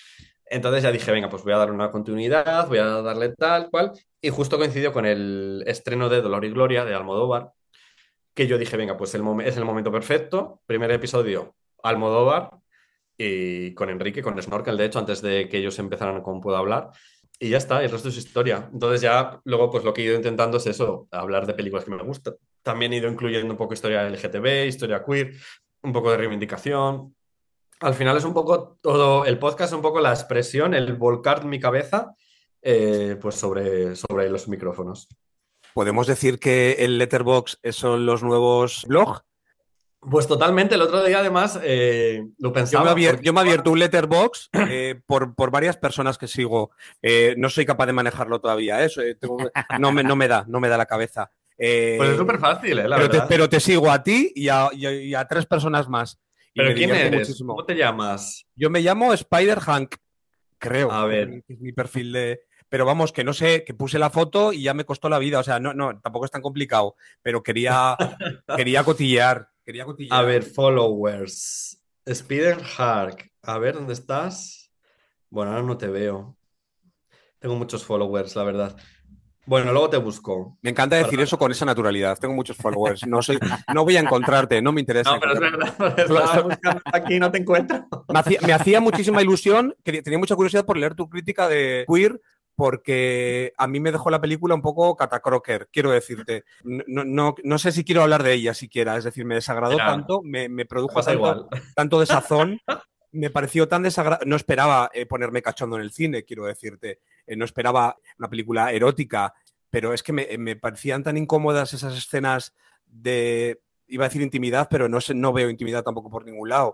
Speaker 3: Entonces ya dije, venga, pues voy a dar una continuidad, voy a darle tal cual. Y justo coincidió con el estreno de Dolor y Gloria de Almodóvar, que yo dije, venga, pues es el momento perfecto. Primer episodio, Almodóvar, y con Enrique, con Snorkel, de hecho, antes de que ellos empezaran con Puedo Hablar. Y ya está, el resto es historia. Entonces ya luego pues lo que he ido intentando es eso, hablar de películas que me gustan. También he ido incluyendo un poco historia LGTB, historia queer, un poco de reivindicación. Al final es un poco todo, el podcast es un poco la expresión, el volcar mi cabeza pues sobre los micrófonos.
Speaker 2: ¿Podemos decir que el Letterboxd son los nuevos blogs?
Speaker 3: Pues totalmente, el otro día además lo pensaba.
Speaker 2: Yo me he abierto un Letterboxd por varias personas que sigo. No soy capaz de manejarlo todavía, ¿eh? No me da la cabeza.
Speaker 3: Pues es súper fácil, la verdad.
Speaker 2: Pero te sigo a ti y a 3 personas más. Y
Speaker 3: ¿Pero
Speaker 2: me
Speaker 3: quién
Speaker 2: divierte
Speaker 3: eres?
Speaker 2: muchísimo.
Speaker 3: ¿Cómo te llamas?
Speaker 2: Yo me llamo Spider Hank, creo,
Speaker 3: A ver.
Speaker 2: que es mi perfil de... Pero vamos, que no sé, que puse la foto y ya me costó la vida. O sea, no, tampoco es tan complicado, pero quería cotillear.
Speaker 3: A ver, followers. Spider-Hark. A ver, ¿dónde estás? Bueno, ahora no te veo. Tengo muchos followers, la verdad. Bueno, luego te busco.
Speaker 2: Me encanta decir eso con esa naturalidad. Tengo muchos followers. No voy a encontrarte, no me interesa.
Speaker 3: No, pero es verdad, porque estaba buscando aquí y no te encuentro.
Speaker 2: Me hacía muchísima ilusión, tenía mucha curiosidad por leer tu crítica de Queer, porque a mí me dejó la película un poco catacroker, quiero decirte. No sé si quiero hablar de ella siquiera, es decir, me desagradó tanto, me produjo tanto desazón, me pareció tan desagradable. No esperaba ponerme cachondo en el cine, quiero decirte. No esperaba una película erótica, pero es que me parecían tan incómodas esas escenas de, iba a decir intimidad, pero no veo intimidad tampoco por ningún lado,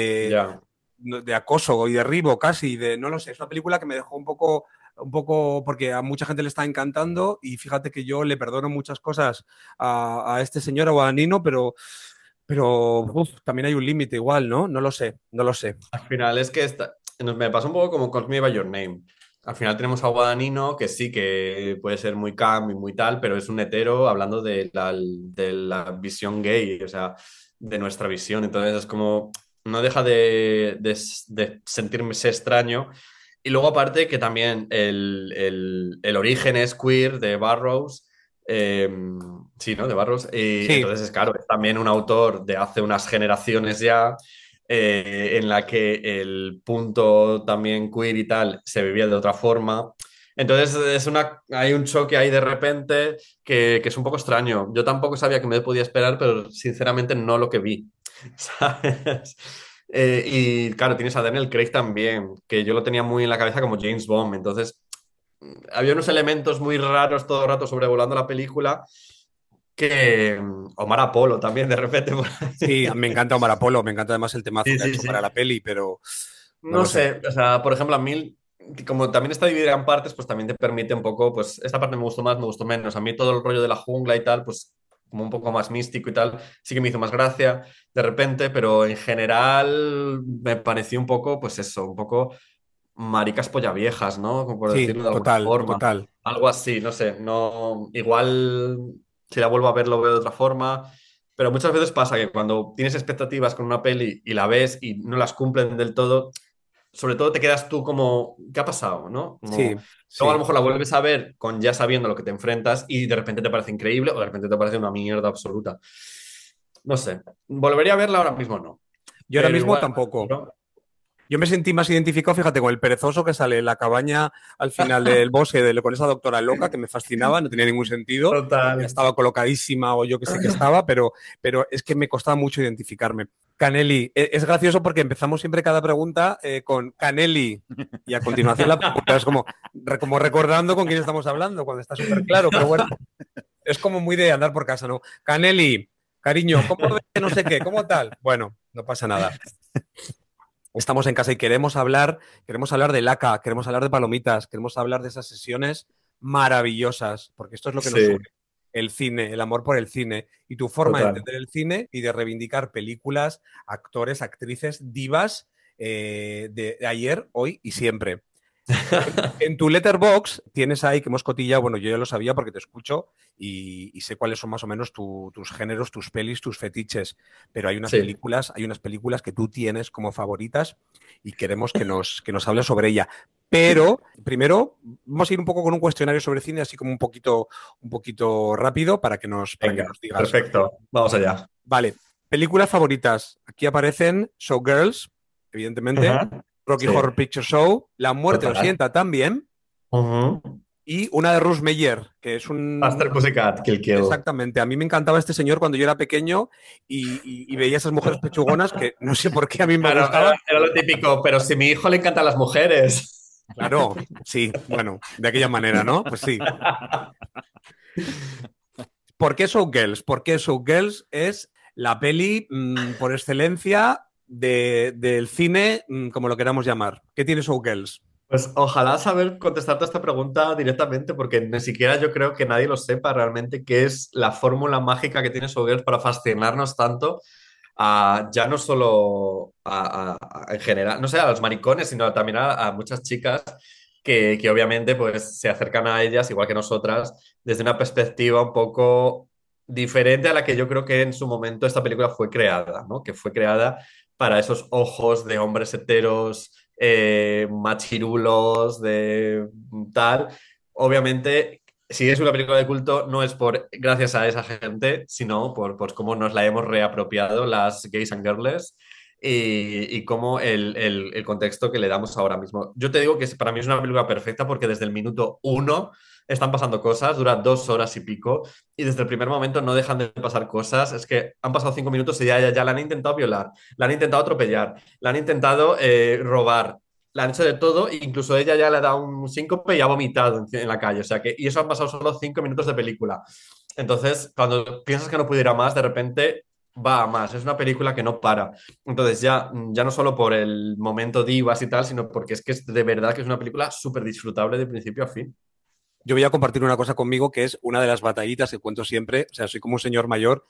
Speaker 2: de acoso y derribo casi, no lo sé, es una película que me dejó un poco, porque a mucha gente le está encantando y fíjate que yo le perdono muchas cosas a este señor, a Guadagnino, pero también hay un límite igual, ¿no? No lo sé.
Speaker 3: Al final es que me pasa un poco como Call Me By Your Name. Al final tenemos a Guadagnino, que sí que puede ser muy camp y muy tal, pero es un hetero hablando de la visión gay, o sea, de nuestra visión. Entonces es como, no deja de sentirme extraño. Y luego aparte que también el origen es queer de Burroughs. Sí, ¿no? De Burroughs. Y
Speaker 2: Sí.
Speaker 3: entonces es claro, es también un autor de hace unas generaciones ya en la que el punto también queer y tal se vivía de otra forma. Entonces hay un choque ahí de repente que es un poco extraño. Yo tampoco sabía que me podía esperar, pero sinceramente no lo que vi, ¿sabes? Y claro, tienes a Daniel Craig también, que yo lo tenía muy en la cabeza como James Bond. Entonces había unos elementos muy raros todo el rato sobrevolando la película que Omar Apollo también de repente.
Speaker 2: Sí, me encanta Omar Apollo, me encanta además el temazo
Speaker 3: Sí,
Speaker 2: que ha
Speaker 3: sí,
Speaker 2: hecho
Speaker 3: sí.
Speaker 2: para la peli, pero no
Speaker 3: No
Speaker 2: lo sé.
Speaker 3: sé, o sea, por ejemplo, a mí, como también está dividida en partes, pues también te permite un poco, pues esta parte me gustó más, me gustó menos. A mí todo el rollo de la jungla y tal, pues como un poco más místico y tal, sí que me hizo más gracia de repente, pero en general me pareció un poco, pues eso, un poco maricas polla viejas, ¿no? Como por
Speaker 2: Sí,
Speaker 3: decirlo de alguna
Speaker 2: total,
Speaker 3: forma.
Speaker 2: total.
Speaker 3: Algo así, no sé, no, igual si la vuelvo a ver lo veo de otra forma. Pero muchas veces pasa que cuando tienes expectativas con una peli y la ves y no las cumplen del todo, sobre todo te quedas tú como, ¿qué ha pasado? ¿No?
Speaker 2: Sí,
Speaker 3: Como, luego a lo
Speaker 2: sí.
Speaker 3: mejor la vuelves a ver con ya sabiendo lo que te enfrentas y de repente te parece increíble o de repente te parece una mierda absoluta. No sé, volvería a verla ahora mismo, no.
Speaker 2: Yo ahora
Speaker 3: Pero
Speaker 2: mismo
Speaker 3: igual,
Speaker 2: tampoco.
Speaker 3: ¿no?
Speaker 2: Yo me sentí más identificado, fíjate, con el perezoso que sale en la cabaña al final del bosque con esa doctora loca que me fascinaba, no tenía ningún sentido. Ya
Speaker 3: Total.
Speaker 2: estaba colocadísima o yo que sé que estaba, pero es que me costaba mucho identificarme. Caneli, es gracioso porque empezamos siempre cada pregunta con Caneli y a continuación la pregunta es como recordando con quién estamos hablando, cuando está súper claro, pero bueno, es como muy de andar por casa, ¿no? Caneli, cariño, ¿cómo ves? No sé qué, ¿cómo tal? Bueno, no pasa nada. Estamos en casa y queremos hablar de laca, queremos hablar de palomitas, queremos hablar de esas sesiones maravillosas, porque esto es lo que nos une,
Speaker 3: Sí,
Speaker 2: el cine, el amor por el cine y tu forma de
Speaker 3: total.
Speaker 2: entender el cine y de reivindicar películas, actores, actrices, divas de ayer, hoy y siempre. En tu letterbox tienes ahí que hemos cotillado, bueno, yo ya lo sabía porque te escucho y sé cuáles son más o menos tus géneros, tus pelis, tus fetiches, pero
Speaker 3: Sí.
Speaker 2: hay unas películas que tú tienes como favoritas y queremos que nos hables sobre ella. Pero primero vamos a ir un poco con un cuestionario sobre cine, así como un poquito rápido para que
Speaker 3: Venga,
Speaker 2: nos digas.
Speaker 3: perfecto. Vamos allá.
Speaker 2: Vale, películas favoritas. Aquí aparecen Showgirls, evidentemente,
Speaker 3: Ajá.
Speaker 2: Rocky
Speaker 3: Sí,
Speaker 2: Horror Picture Show, La muerte lo
Speaker 3: total.
Speaker 2: sienta también,
Speaker 3: Ujú.
Speaker 2: y una de Russ Meyer, que es un...
Speaker 3: Faster Pussycat, Kill Kill.
Speaker 2: Exactamente, a mí me encantaba este señor cuando yo era pequeño y veía esas mujeres pechugonas que no sé por qué a mí me
Speaker 3: Claro, era,
Speaker 2: gustaban.
Speaker 3: era lo típico, pero si a mi hijo le encantan las mujeres.
Speaker 2: Claro, sí, bueno, de aquella manera, ¿no? Pues sí. ¿Por qué Showgirls? Porque Showgirls es la peli por excelencia del cine, como lo queramos llamar. ¿Qué tiene Showgirls?
Speaker 3: Pues ojalá saber contestarte a esta pregunta directamente, porque ni siquiera yo creo que nadie lo sepa realmente qué es la fórmula mágica que tiene Showgirls para fascinarnos tanto, ya no solo en general, no sé, a los maricones, sino también a muchas chicas que obviamente pues se acercan a ellas, igual que nosotras, desde una perspectiva un poco diferente a la que yo creo que en su momento esta película fue creada, ¿no? Que fue creada para esos ojos de hombres heteros, machirulos, de tal. Obviamente, si es una película de culto, no es por gracias a esa gente, sino por cómo nos la hemos reapropiado las gays and girls y cómo el contexto que le damos ahora mismo. Yo te digo que para mí es una película perfecta porque desde el minuto uno están pasando cosas, dura 2 horas y pico, y desde el primer momento no dejan de pasar cosas. Es que han pasado 5 minutos y ya la han intentado violar, la han intentado atropellar, la han intentado robar, la han hecho de todo, e incluso ella ya le ha dado un síncope y ha vomitado en la calle. O sea que, y eso han pasado solo 5 minutos de película. Entonces, cuando piensas que no pudiera más, de repente va a más. Es una película que no para. Entonces, ya no solo por el momento divas y tal, sino porque es que es de verdad que es una película súper disfrutable de principio a fin.
Speaker 2: Yo voy a compartir una cosa conmigo que es una de las batallitas que cuento siempre. O sea, soy como un señor mayor.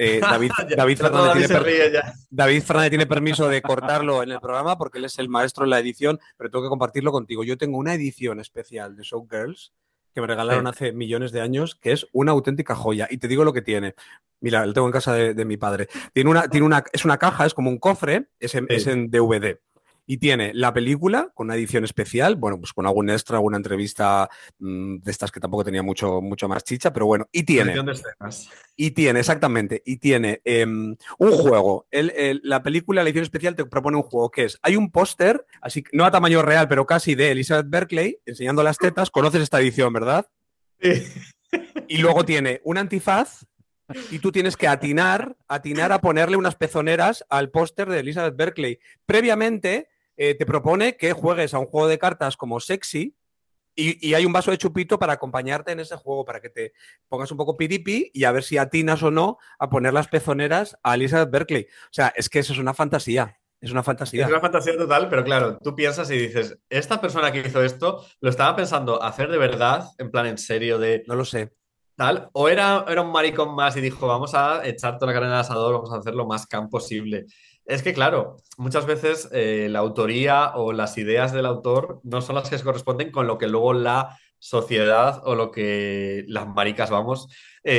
Speaker 3: El otro David se ríe ya.
Speaker 2: David Fernández tiene permiso de cortarlo en el programa porque él es el maestro en la edición, pero tengo que compartirlo contigo. Yo tengo una edición especial de Showgirls que me regalaron
Speaker 3: Sí,
Speaker 2: hace millones de años, que es una auténtica joya. Y te digo lo que tiene. Mira, lo tengo en casa de mi padre. Es una caja, es como un cofre, es
Speaker 3: sí.
Speaker 2: en DVD. Y tiene la película con una edición especial, bueno, pues con algún extra, alguna entrevista de estas que tampoco tenía mucho más chicha, pero bueno,
Speaker 3: Selección de escenas.
Speaker 2: exactamente, y tiene un juego. La película, la edición especial, te propone un juego que es, hay un póster, así no a tamaño real, pero casi de Elizabeth Berkley, enseñando las tetas, conoces esta edición, ¿verdad?
Speaker 3: Sí.
Speaker 2: Y luego tiene un antifaz y tú tienes que atinar a ponerle unas pezoneras al póster de Elizabeth Berkley. Previamente te propone que juegues a un juego de cartas como Sexy y hay un vaso de chupito para acompañarte en ese juego, para que te pongas un poco piripi y a ver si atinas o no a poner las pezoneras a Elizabeth Berkley. O sea, es que eso es una fantasía. Es una
Speaker 3: Es
Speaker 2: fantasía.
Speaker 3: una fantasía total, pero claro, tú piensas y dices, esta persona que hizo esto lo estaba pensando hacer de verdad, en plan en serio, de
Speaker 2: No lo sé.
Speaker 3: tal, o era un maricón más y dijo, vamos a echar toda la carne al asador, vamos a hacer lo más camp posible. Es que, claro, muchas veces la autoría o las ideas del autor no son las que se corresponden con lo que luego la sociedad o lo que las maricas, vamos,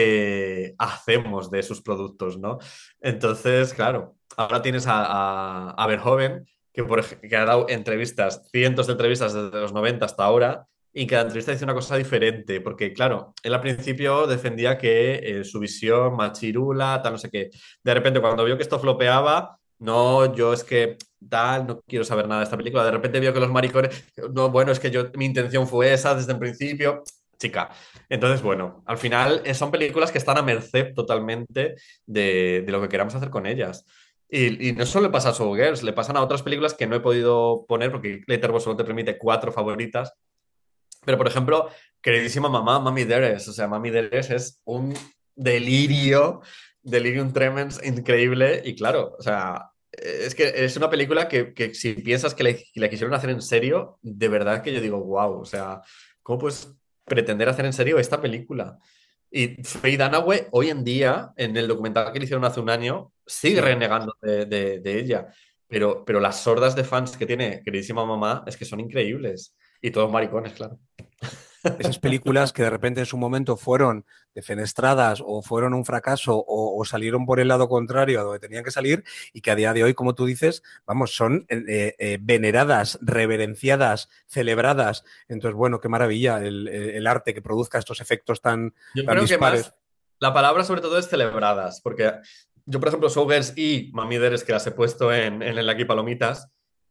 Speaker 3: hacemos de sus productos, ¿no? Entonces, claro, ahora tienes a Verhoeven, que ha dado entrevistas, cientos de entrevistas desde los 90 hasta ahora, y cada entrevista dice una cosa diferente, porque claro, él al principio defendía que su visión machirula, tal, no sé qué. De repente, cuando vio que esto flopeaba, no, yo es que tal, no quiero saber nada de esta película. De repente vio que los maricones, no, bueno, es que mi intención fue esa desde el principio. Chica. Entonces, bueno, al final son películas que están a merced totalmente de lo que queramos hacer con ellas. Y no solo le pasa a Showgirls, le pasan a otras películas que no he podido poner porque Letterboxd solo te permite 4 favoritas, pero, por ejemplo, queridísima mamá, Mami Deres. O sea, Mami Deres es un delirio, delirium tremens increíble. Y claro, o sea, es que es una película que si piensas que la quisieron hacer en serio, de verdad que yo digo, wow, o sea, ¿cómo puedes pretender hacer en serio esta película? Y Faye Dunaway, hoy en día, en el documental que le hicieron hace un año, sigue
Speaker 2: Sí.
Speaker 3: renegando de ella. Pero las sordas de fans que tiene queridísima mamá es que son increíbles. Y todos maricones, claro.
Speaker 2: Esas películas que de repente en su momento fueron defenestradas o fueron un fracaso o salieron por el lado contrario a donde tenían que salir y que a día de hoy, como tú dices, vamos, son veneradas, reverenciadas, celebradas. Entonces, bueno, qué maravilla el arte que produzca estos efectos tan
Speaker 3: Yo creo que
Speaker 2: dispares.
Speaker 3: más la palabra sobre todo es celebradas, porque yo, por ejemplo, Showgirls y Mami Deres, que las he puesto en el Aquí Palomitas,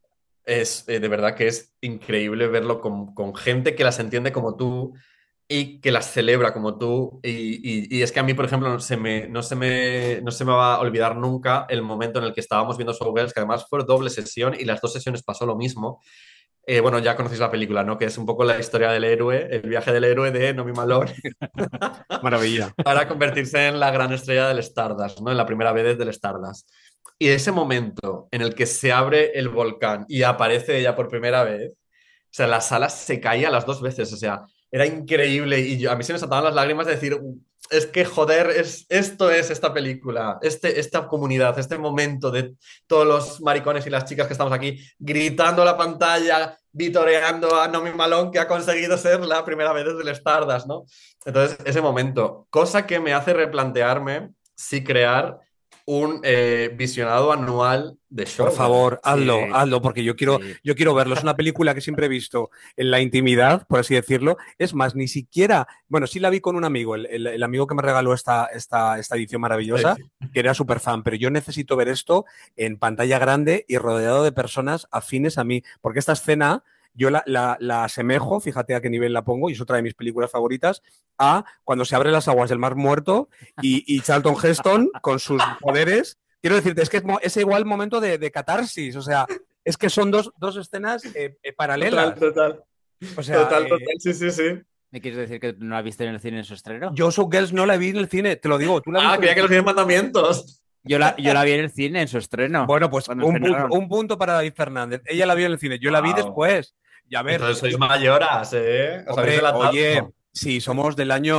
Speaker 3: es de verdad que es increíble verlo con gente que las entiende como tú y que las celebra como tú. Y es que a mí, por ejemplo, no se me va a olvidar nunca el momento en el que estábamos viendo Showgirls, que además fue doble sesión y las dos sesiones pasó lo mismo. Bueno, ya conocéis la película, ¿no? Que es un poco la historia del héroe, el viaje del héroe de Nomi Malone
Speaker 2: Maravilla.
Speaker 3: para convertirse en la gran estrella del Stardust, ¿no? En la primera vez del Stardust. Y ese momento en el que se abre el volcán y aparece ella por primera vez, o sea, la sala se caía las dos veces, o sea, era increíble y a mí se me saltaban las lágrimas de decir, es que joder, esto es esta película, esta comunidad, este momento de todos los maricones y las chicas que estamos aquí gritando a la pantalla, vitoreando a Nomi Malone que ha conseguido ser la primera vez desde el Stardust, ¿no? Entonces, ese momento, cosa que me hace replantearme si crear un visionado anual de
Speaker 2: Por
Speaker 3: Showgirls.
Speaker 2: favor, hazlo,
Speaker 4: Sí.
Speaker 2: hazlo, porque
Speaker 4: Sí.
Speaker 2: yo quiero verlo. Es una película que siempre he visto en la intimidad, por así decirlo. Es más, ni siquiera, bueno, sí la vi con un amigo, el amigo que me regaló esta edición maravillosa, que era súper fan, pero yo necesito ver esto en pantalla grande y rodeado de personas afines a mí, porque esta escena yo la asemejo, fíjate a qué nivel la pongo, y es otra de mis películas favoritas, a cuando se abren las aguas del Mar Muerto y Charlton Heston con sus poderes. Quiero decirte, es que es igual momento de catarsis, o sea, es que son dos escenas
Speaker 3: Total,
Speaker 2: paralelas.
Speaker 3: total.
Speaker 2: O sea,
Speaker 3: Total, sí, sí, sí.
Speaker 4: ¿Me quieres decir que no la viste en el cine en su estreno?
Speaker 2: yo Showgirls no la vi en el cine, te lo digo, ¿tú la
Speaker 3: Ah,
Speaker 2: viste en
Speaker 3: creía
Speaker 2: el
Speaker 3: que los
Speaker 2: cine?
Speaker 3: 10 mandamientos.
Speaker 4: Yo la vi en el cine en su estreno.
Speaker 2: Bueno, pues
Speaker 4: Cuando estrenaron.
Speaker 2: un punto para David Fernández. Ella la vio en el cine, yo la vi
Speaker 3: Wow.
Speaker 2: después. Y a ver,
Speaker 3: Entonces sois mayoras, ¿eh? Os habéis
Speaker 2: hombre, oye,
Speaker 3: delatado.
Speaker 2: sí, somos del año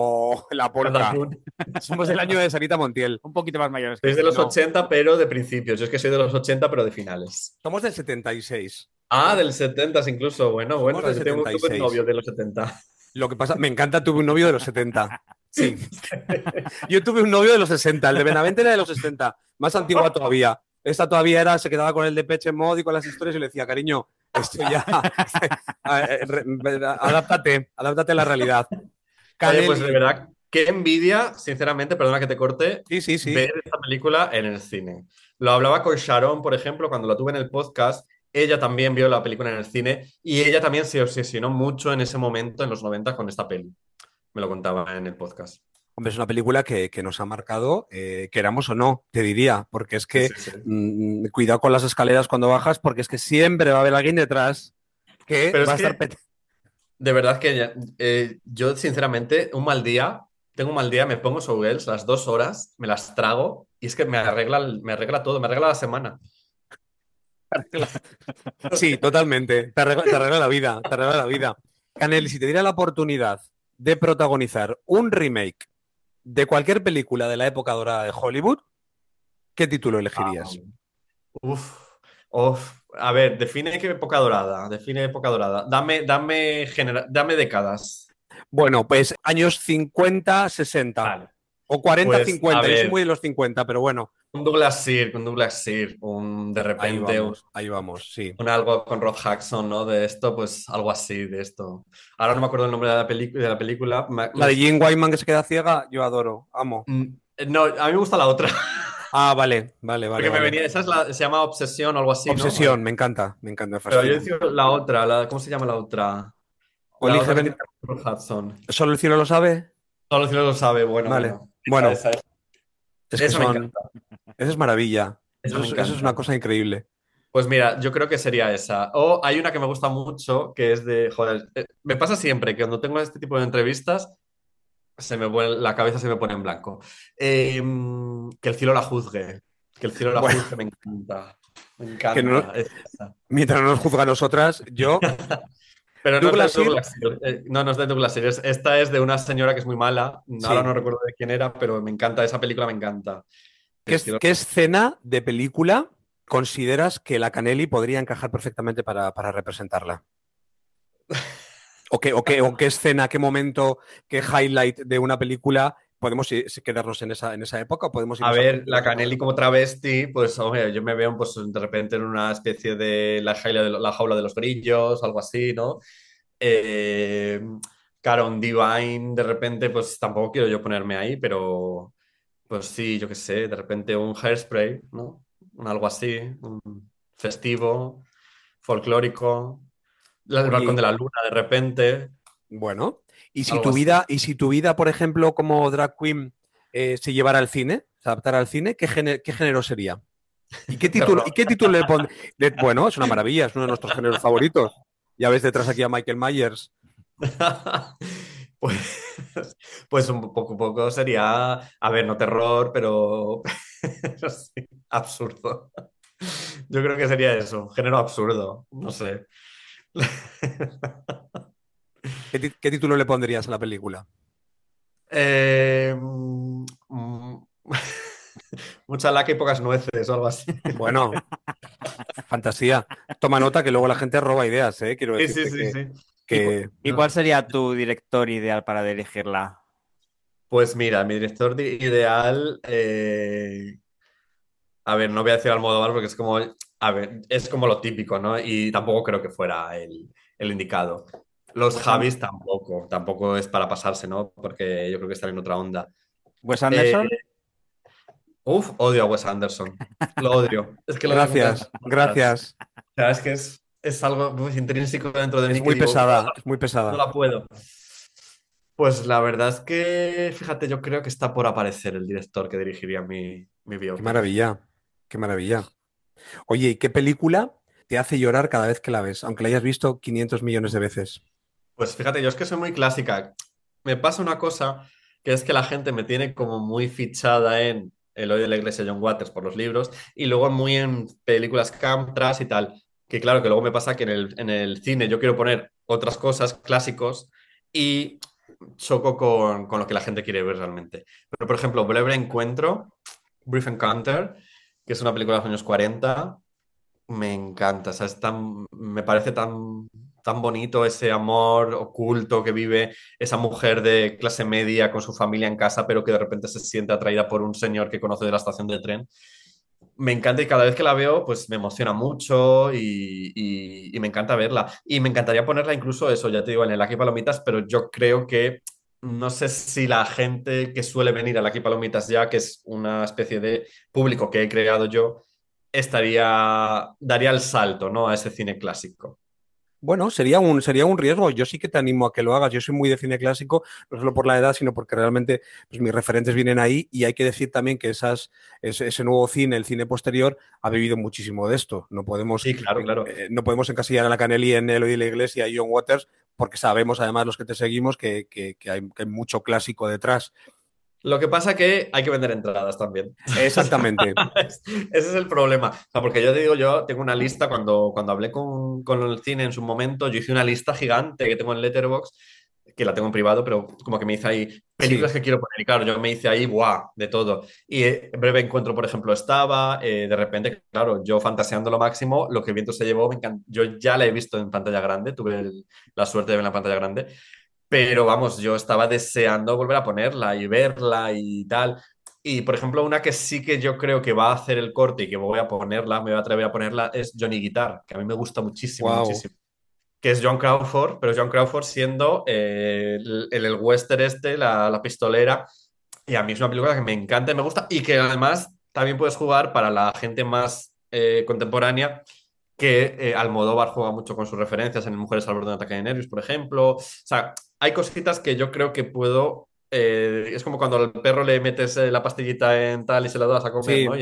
Speaker 2: La Polka.
Speaker 3: Catapult.
Speaker 2: Somos del año de Sarita Montiel.
Speaker 4: Un poquito más mayores que
Speaker 3: Sois de
Speaker 4: tú.
Speaker 3: los
Speaker 2: No,
Speaker 3: 80, pero de principios. Yo es que soy de los 80, pero de finales.
Speaker 2: somos del 76.
Speaker 3: Ah, del 70 incluso. Bueno,
Speaker 2: Somos
Speaker 3: bueno.
Speaker 2: del
Speaker 3: Yo tuve un
Speaker 2: 76.
Speaker 3: novio de los 70.
Speaker 2: Lo que pasa, me encanta, tuve un novio de los 70. Sí. Yo tuve un novio de los 60, el de Benavente era de los 60, más antigua todavía. Esta todavía se quedaba con el de Depeche Mode y con las historias y le decía, cariño, esto ya, adáptate a la realidad.
Speaker 3: Oye, pues
Speaker 2: Canelli,
Speaker 3: de verdad, qué envidia, sinceramente, perdona que te corte,
Speaker 2: sí, sí, sí.
Speaker 3: ver esta película en el cine. Lo hablaba con Sharon, por ejemplo, cuando la tuve en el podcast. Ella también vio la película en el cine y ella también se obsesionó mucho en ese momento, en los 90, con esta peli. Me lo contaba en el podcast.
Speaker 2: Hombre, es una película que nos ha marcado, queramos o no, te diría, porque es
Speaker 3: Sí,
Speaker 2: que
Speaker 3: sí, sí.
Speaker 2: cuidado con las escaleras cuando bajas, porque es que siempre va a haber alguien detrás que
Speaker 3: Pero
Speaker 2: va
Speaker 3: es
Speaker 2: a estar
Speaker 3: que, de verdad que yo, sinceramente, tengo un mal día, me pongo Showgirls las 2 horas, me las trago y es que me arregla todo, me arregla la semana.
Speaker 2: Sí, totalmente. Te arregla la vida, te arregla la vida. Canel, si te diera la oportunidad de protagonizar un remake de cualquier película de la época dorada de Hollywood, ¿qué título elegirías?
Speaker 3: Uf, uf. A ver, define qué época dorada. Define época dorada. Dame décadas.
Speaker 2: Bueno, pues años 50, 60
Speaker 3: Vale.
Speaker 2: o 40,
Speaker 3: Pues, a
Speaker 2: 50. Yo soy
Speaker 3: ver,
Speaker 2: muy de los 50, pero bueno,
Speaker 3: un Douglas Sirk, de repente,
Speaker 2: ahí vamos, sí.
Speaker 3: un algo con Rod Jackson, ¿no? De esto, pues algo así, de esto. Ahora no me acuerdo el nombre de la película.
Speaker 2: La de Jane Wyman que se queda ciega, yo adoro, amo.
Speaker 3: No, a mí me gusta la otra.
Speaker 2: Ah, vale, vale, vale.
Speaker 3: Porque me
Speaker 2: vale.
Speaker 3: venía, se llama Obsesión o algo así, ¿no?
Speaker 2: Obsesión, me encanta, me
Speaker 3: Pero yo
Speaker 2: fascina.
Speaker 3: decía la otra, ¿cómo se llama la otra? La
Speaker 2: Elige
Speaker 3: otra que
Speaker 2: Ben-
Speaker 3: tiene Rod Hudson.
Speaker 2: ¿Solo el cielo lo sabe?
Speaker 3: Solo el cielo lo sabe, bueno,
Speaker 2: Vale,
Speaker 3: bueno.
Speaker 2: bueno,
Speaker 3: Esa.
Speaker 2: es que
Speaker 3: Esa me encanta.
Speaker 2: eso es maravilla.
Speaker 3: Esa me
Speaker 2: Eso es
Speaker 3: encanta.
Speaker 2: una cosa increíble.
Speaker 3: Pues mira, yo creo que sería esa. O hay una que me gusta mucho, que es de, joder, me pasa siempre que cuando tengo este tipo de entrevistas, la cabeza se me pone en blanco. Que el cielo la juzgue. Que el cielo la
Speaker 2: Bueno,
Speaker 3: juzgue, me encanta. Me
Speaker 2: que no,
Speaker 3: encanta. Es esa.
Speaker 2: mientras no nos juzga a nosotras, yo.
Speaker 3: Pero no es de
Speaker 2: Douglas Sirk,
Speaker 3: Douglas Sirk, no es de Douglas Sirk. Esta es de una señora que es muy mala. Ahora
Speaker 2: sí.
Speaker 3: no recuerdo de quién era, pero me encanta, esa película me encanta.
Speaker 2: ¿Qué,
Speaker 3: El cielo.
Speaker 2: qué escena de película consideras que la Canelli podría encajar perfectamente para representarla? o qué escena, qué momento, qué highlight de una película podemos quedarnos en esa época o podemos
Speaker 3: A
Speaker 2: irnos a
Speaker 3: ver,
Speaker 2: cualquier
Speaker 3: la
Speaker 2: otro
Speaker 3: Canelli
Speaker 2: momento?
Speaker 3: como travesti, pues hombre, yo me veo pues, de repente en una especie de la jaula de los grillos, algo así, ¿no? Eh, Caron Divine, de repente, pues tampoco quiero yo ponerme ahí, pero pues sí, yo qué sé, de repente un Hairspray, ¿no? Un algo así, un festivo, folclórico, el balcón
Speaker 2: Oye,
Speaker 3: de la luna, de repente,
Speaker 2: bueno,
Speaker 3: algo así.
Speaker 2: y si tu vida, por ejemplo, como drag queen, se llevara al cine, se adaptara al cine, qué género sería?
Speaker 3: Terror.
Speaker 2: ¿Y qué título le pondría? Bueno, es una maravilla, es uno de nuestros géneros favoritos. Ya ves detrás aquí a Michael Myers.
Speaker 3: Pues, pues un poco sería, a ver, no terror, pero sí, absurdo. Yo creo que sería eso, género absurdo, no sé.
Speaker 2: ¿Qué título le pondrías a la película?
Speaker 3: Eh, mm, mm, mucha laca y pocas nueces o algo así.
Speaker 2: Bueno, fantasía. Toma nota que luego la gente roba ideas, ¿eh? Quiero
Speaker 3: Sí, sí,
Speaker 2: decirte
Speaker 3: sí, sí.
Speaker 2: que
Speaker 4: ¿Y cuál sería tu director ideal para dirigirla?
Speaker 3: Pues mira, mi director ideal, a ver, no voy a decir Almodóvar porque es como, a ver, es como lo típico, ¿no? Y tampoco creo que fuera el indicado. Los
Speaker 4: Wes, An-
Speaker 3: Javis tampoco es para pasarse, ¿no? Porque yo creo que están en otra onda.
Speaker 4: Wes
Speaker 3: Eh,
Speaker 4: Anderson.
Speaker 3: odio a Wes Anderson. Lo odio. Es que lo odio con todas
Speaker 2: gracias,
Speaker 3: las fuerzas.
Speaker 2: gracias.
Speaker 3: O sea, es que es algo intrínseco dentro de
Speaker 2: Es
Speaker 3: mí que
Speaker 2: muy
Speaker 3: digo,
Speaker 2: pesada, es muy
Speaker 3: no
Speaker 2: pesada.
Speaker 3: la puedo. Pues la verdad es que, fíjate, yo creo que está por aparecer el director que dirigiría mi
Speaker 2: Qué
Speaker 3: biopic.
Speaker 2: maravilla, qué maravilla. Oye, ¿y qué película te hace llorar cada vez que la ves, aunque la hayas visto 500 millones de veces?
Speaker 3: Pues fíjate, yo es que soy muy clásica. Me pasa una cosa, que es que la gente me tiene como muy fichada en Eloy de la Iglesia John Waters por los libros y luego muy en películas camp, trash y tal. Que claro, que luego me pasa que en el cine yo quiero poner otras cosas, clásicos, y choco con lo que la gente quiere ver realmente. Pero, por ejemplo, Breve Encuentro, Brief Encounter, que es una película de los años 40. Me encanta, o sea, me parece tan bonito ese amor oculto que vive esa mujer de clase media con su familia en casa, pero que de repente se siente atraída por un señor que conoce de la estación de tren. Me encanta y cada vez que la veo, pues me emociona mucho y me encanta verla. Y me encantaría ponerla incluso eso, ya te digo, en el Aquí Palomitas, pero yo creo que no sé si la gente que suele venir al Aquí Palomitas ya, que es una especie de público que he creado yo, daría el salto, ¿no? A ese cine clásico.
Speaker 2: Bueno, sería un riesgo. Yo sí que te animo a que lo hagas. Yo soy muy de cine clásico, no solo por la edad, sino porque realmente pues, mis referentes vienen ahí y hay que decir también que ese nuevo cine, el cine posterior, ha vivido muchísimo de esto.
Speaker 3: Sí, claro, claro.
Speaker 2: No podemos encasillar a la Canelli en Eloy de la Iglesia y John Waters, porque sabemos, además, los que te seguimos, que hay mucho clásico detrás.
Speaker 3: Lo que pasa que hay que vender entradas también.
Speaker 2: Exactamente.
Speaker 3: Ese es el problema. O sea, porque yo te digo, yo tengo una lista, cuando hablé con el cine en su momento, yo hice una lista gigante que tengo en Letterboxd, que la tengo en privado, pero como que me hice ahí películas
Speaker 2: Sí.
Speaker 3: que quiero poner. Y claro, yo me hice ahí, ¡guau! De todo. Y Breve Encuentro, por ejemplo, estaba. De repente, claro, yo fantaseando lo máximo, lo que el viento se llevó, me encanta. Yo ya la he visto en pantalla grande, tuve la suerte de verla en pantalla grande. Pero vamos, yo estaba deseando volver a ponerla y verla y tal. Y por ejemplo, una que sí que yo creo que va a hacer el corte y que voy a ponerla, me voy a atrever a ponerla, es Johnny Guitar, que a mí me gusta muchísimo,
Speaker 2: Wow.
Speaker 3: muchísimo. Que es John Crawford, pero John Crawford siendo el western este, la pistolera. Y a mí es una película que me encanta y me gusta y que además también puedes jugar para la gente más contemporánea que Almodóvar juega mucho con sus referencias en Mujeres al borde de un ataque de nervios, por ejemplo. O sea, hay cositas que yo creo que puedo. Es como cuando al perro le metes la pastillita en tal y se la das a comer, ¿no?
Speaker 2: Sí.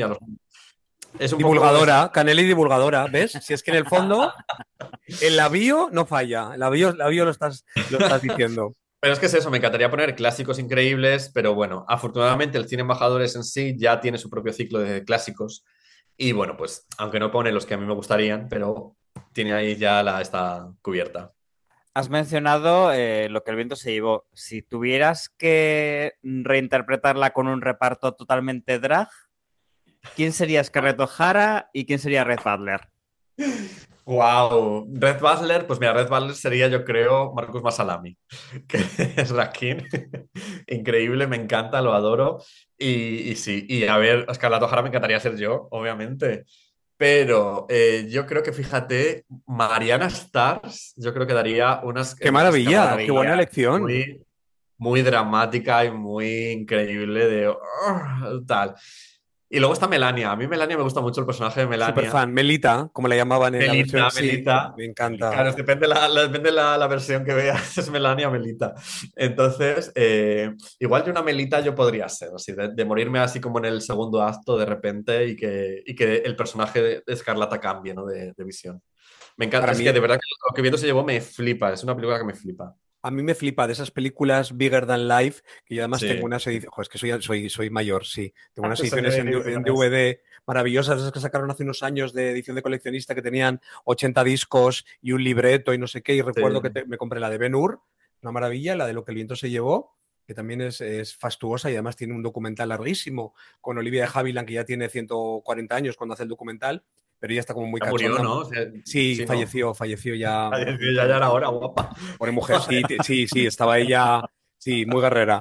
Speaker 3: Es un poco eso.
Speaker 2: Divulgadora, Canelli divulgadora, ¿ves? Si es que en el fondo, en la bio no falla. La bio lo estás diciendo.
Speaker 3: Pero es que es eso, me encantaría poner clásicos increíbles, pero bueno, afortunadamente el cine Embajadores en sí ya tiene su propio ciclo de clásicos. Y bueno, pues aunque no pone los que a mí me gustarían, pero tiene ahí ya está cubierta.
Speaker 4: Has mencionado lo que el viento se llevó. Si tuvieras que reinterpretarla con un reparto totalmente drag, ¿quién sería Scarlett O'Hara y quién sería Red Butler?
Speaker 3: Wow, Red Butler, pues mira, Red Butler sería, yo creo, Marcus Masalami, que es Raskin. Increíble, me encanta, lo adoro. Y sí, y a ver, Scarlett O'Hara me encantaría ser yo, obviamente. Pero yo creo que, fíjate, Mariana Stars, yo creo que daría unas.
Speaker 2: ¡Qué
Speaker 3: Es que
Speaker 2: maravilla! ¡Qué buena
Speaker 3: maravilla,
Speaker 2: elección!
Speaker 3: muy, muy dramática y muy increíble de tal. Y luego está Melania. A mí Melania me gusta mucho el personaje de
Speaker 2: Super
Speaker 3: Melania.
Speaker 2: fan. Melita, como la llamaban en la versión.
Speaker 3: Melita,
Speaker 2: Sí,
Speaker 3: Melita.
Speaker 2: me encanta.
Speaker 3: Claro, depende la versión que veas, es Melania o Melita. Entonces, igual yo una Melita yo podría ser, así, de morirme así como en el segundo acto de repente y que el personaje de Escarlata cambie, ¿no? De visión. Me encanta,
Speaker 2: Para
Speaker 3: es
Speaker 2: mí,
Speaker 3: que de verdad que lo que viento se llevó me flipa, es una película que me flipa.
Speaker 2: a mí me flipa de esas películas Bigger Than Life, que yo además tengo
Speaker 3: Sí,
Speaker 2: unas ediciones, es que soy mayor, sí, tengo unas
Speaker 3: son
Speaker 2: ediciones en
Speaker 3: ediciones.
Speaker 2: DVD maravillosas, esas que sacaron hace unos años de edición de coleccionista que tenían 80 discos y un libreto y no sé qué, y
Speaker 3: Sí,
Speaker 2: recuerdo que me compré la de Ben-Hur, una maravilla, la de Lo que el viento se llevó, que también es fastuosa y además tiene un documental larguísimo con Olivia de Havilland, que ya tiene 140 años cuando hace el documental, pero ella está como muy
Speaker 3: ya murió,
Speaker 2: cachonda.
Speaker 3: ¿no? O sea,
Speaker 2: Sí,
Speaker 3: sí, ¿no?
Speaker 2: falleció ya.
Speaker 3: Ya era hora, guapa.
Speaker 2: Pobre mujer, sí, sí, estaba ella, sí, muy guerrera.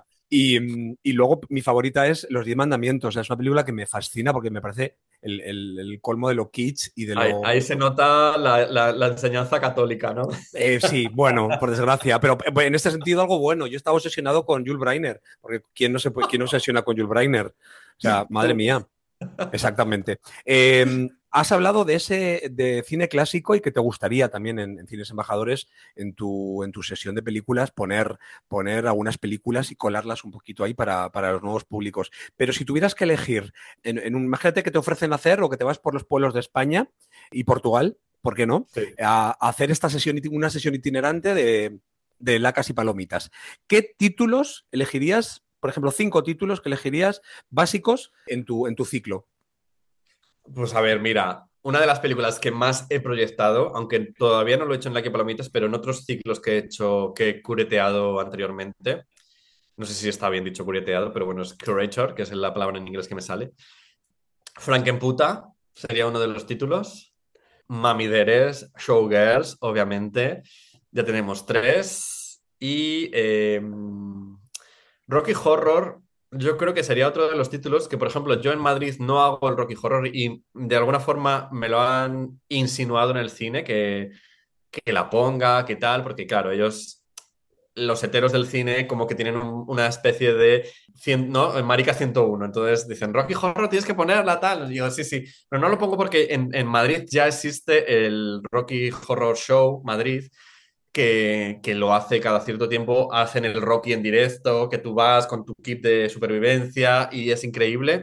Speaker 2: Y luego mi favorita es Los Diez Mandamientos. O sea, es una película que me fascina porque me parece el colmo de lo kitsch y de lo...
Speaker 3: Ahí se nota la enseñanza católica, ¿no?
Speaker 2: Sí, bueno, por desgracia, pero en este sentido algo bueno. Yo estaba obsesionado con Jules Breiner, porque quién no obsesiona con Jules Breiner? O sea, madre
Speaker 3: Tú.
Speaker 2: mía. Exactamente. Has hablado de cine clásico y que te gustaría también en Cines Embajadores, en tu sesión de películas, poner algunas películas y colarlas un poquito ahí para los nuevos públicos. Pero si tuvieras que elegir, imagínate que te ofrecen hacer o que te vas por los pueblos de España y Portugal, ¿por qué no?
Speaker 3: Sí.
Speaker 2: A hacer una sesión itinerante de lacas y palomitas. ¿Qué títulos elegirías? Por ejemplo, 5 títulos que elegirías básicos en tu ciclo.
Speaker 3: Pues a ver, mira, una de las películas que más he proyectado, aunque todavía no lo he hecho en Lucky Palomitas, pero en otros ciclos que he hecho, que he cureteado anteriormente, no sé si está bien dicho cureteado, pero bueno, es curator, que es la palabra en inglés que me sale. Frankenputa sería uno de los títulos. Mamideres, Showgirls, obviamente. Ya tenemos 3. Y Rocky Horror, yo creo que sería otro de los títulos que, por ejemplo, yo en Madrid no hago el Rocky Horror y de alguna forma me lo han insinuado en el cine que la ponga, que tal, porque claro, ellos, los heteros del cine, como que tienen una especie de, ¿no? Marica 101. Entonces dicen, Rocky Horror tienes que ponerla tal. Y yo, sí, sí, pero no lo pongo porque en Madrid ya existe el Rocky Horror Show Madrid que lo hace cada cierto tiempo, hacen el Rocky en directo, que tú vas con tu kit de supervivencia y es increíble.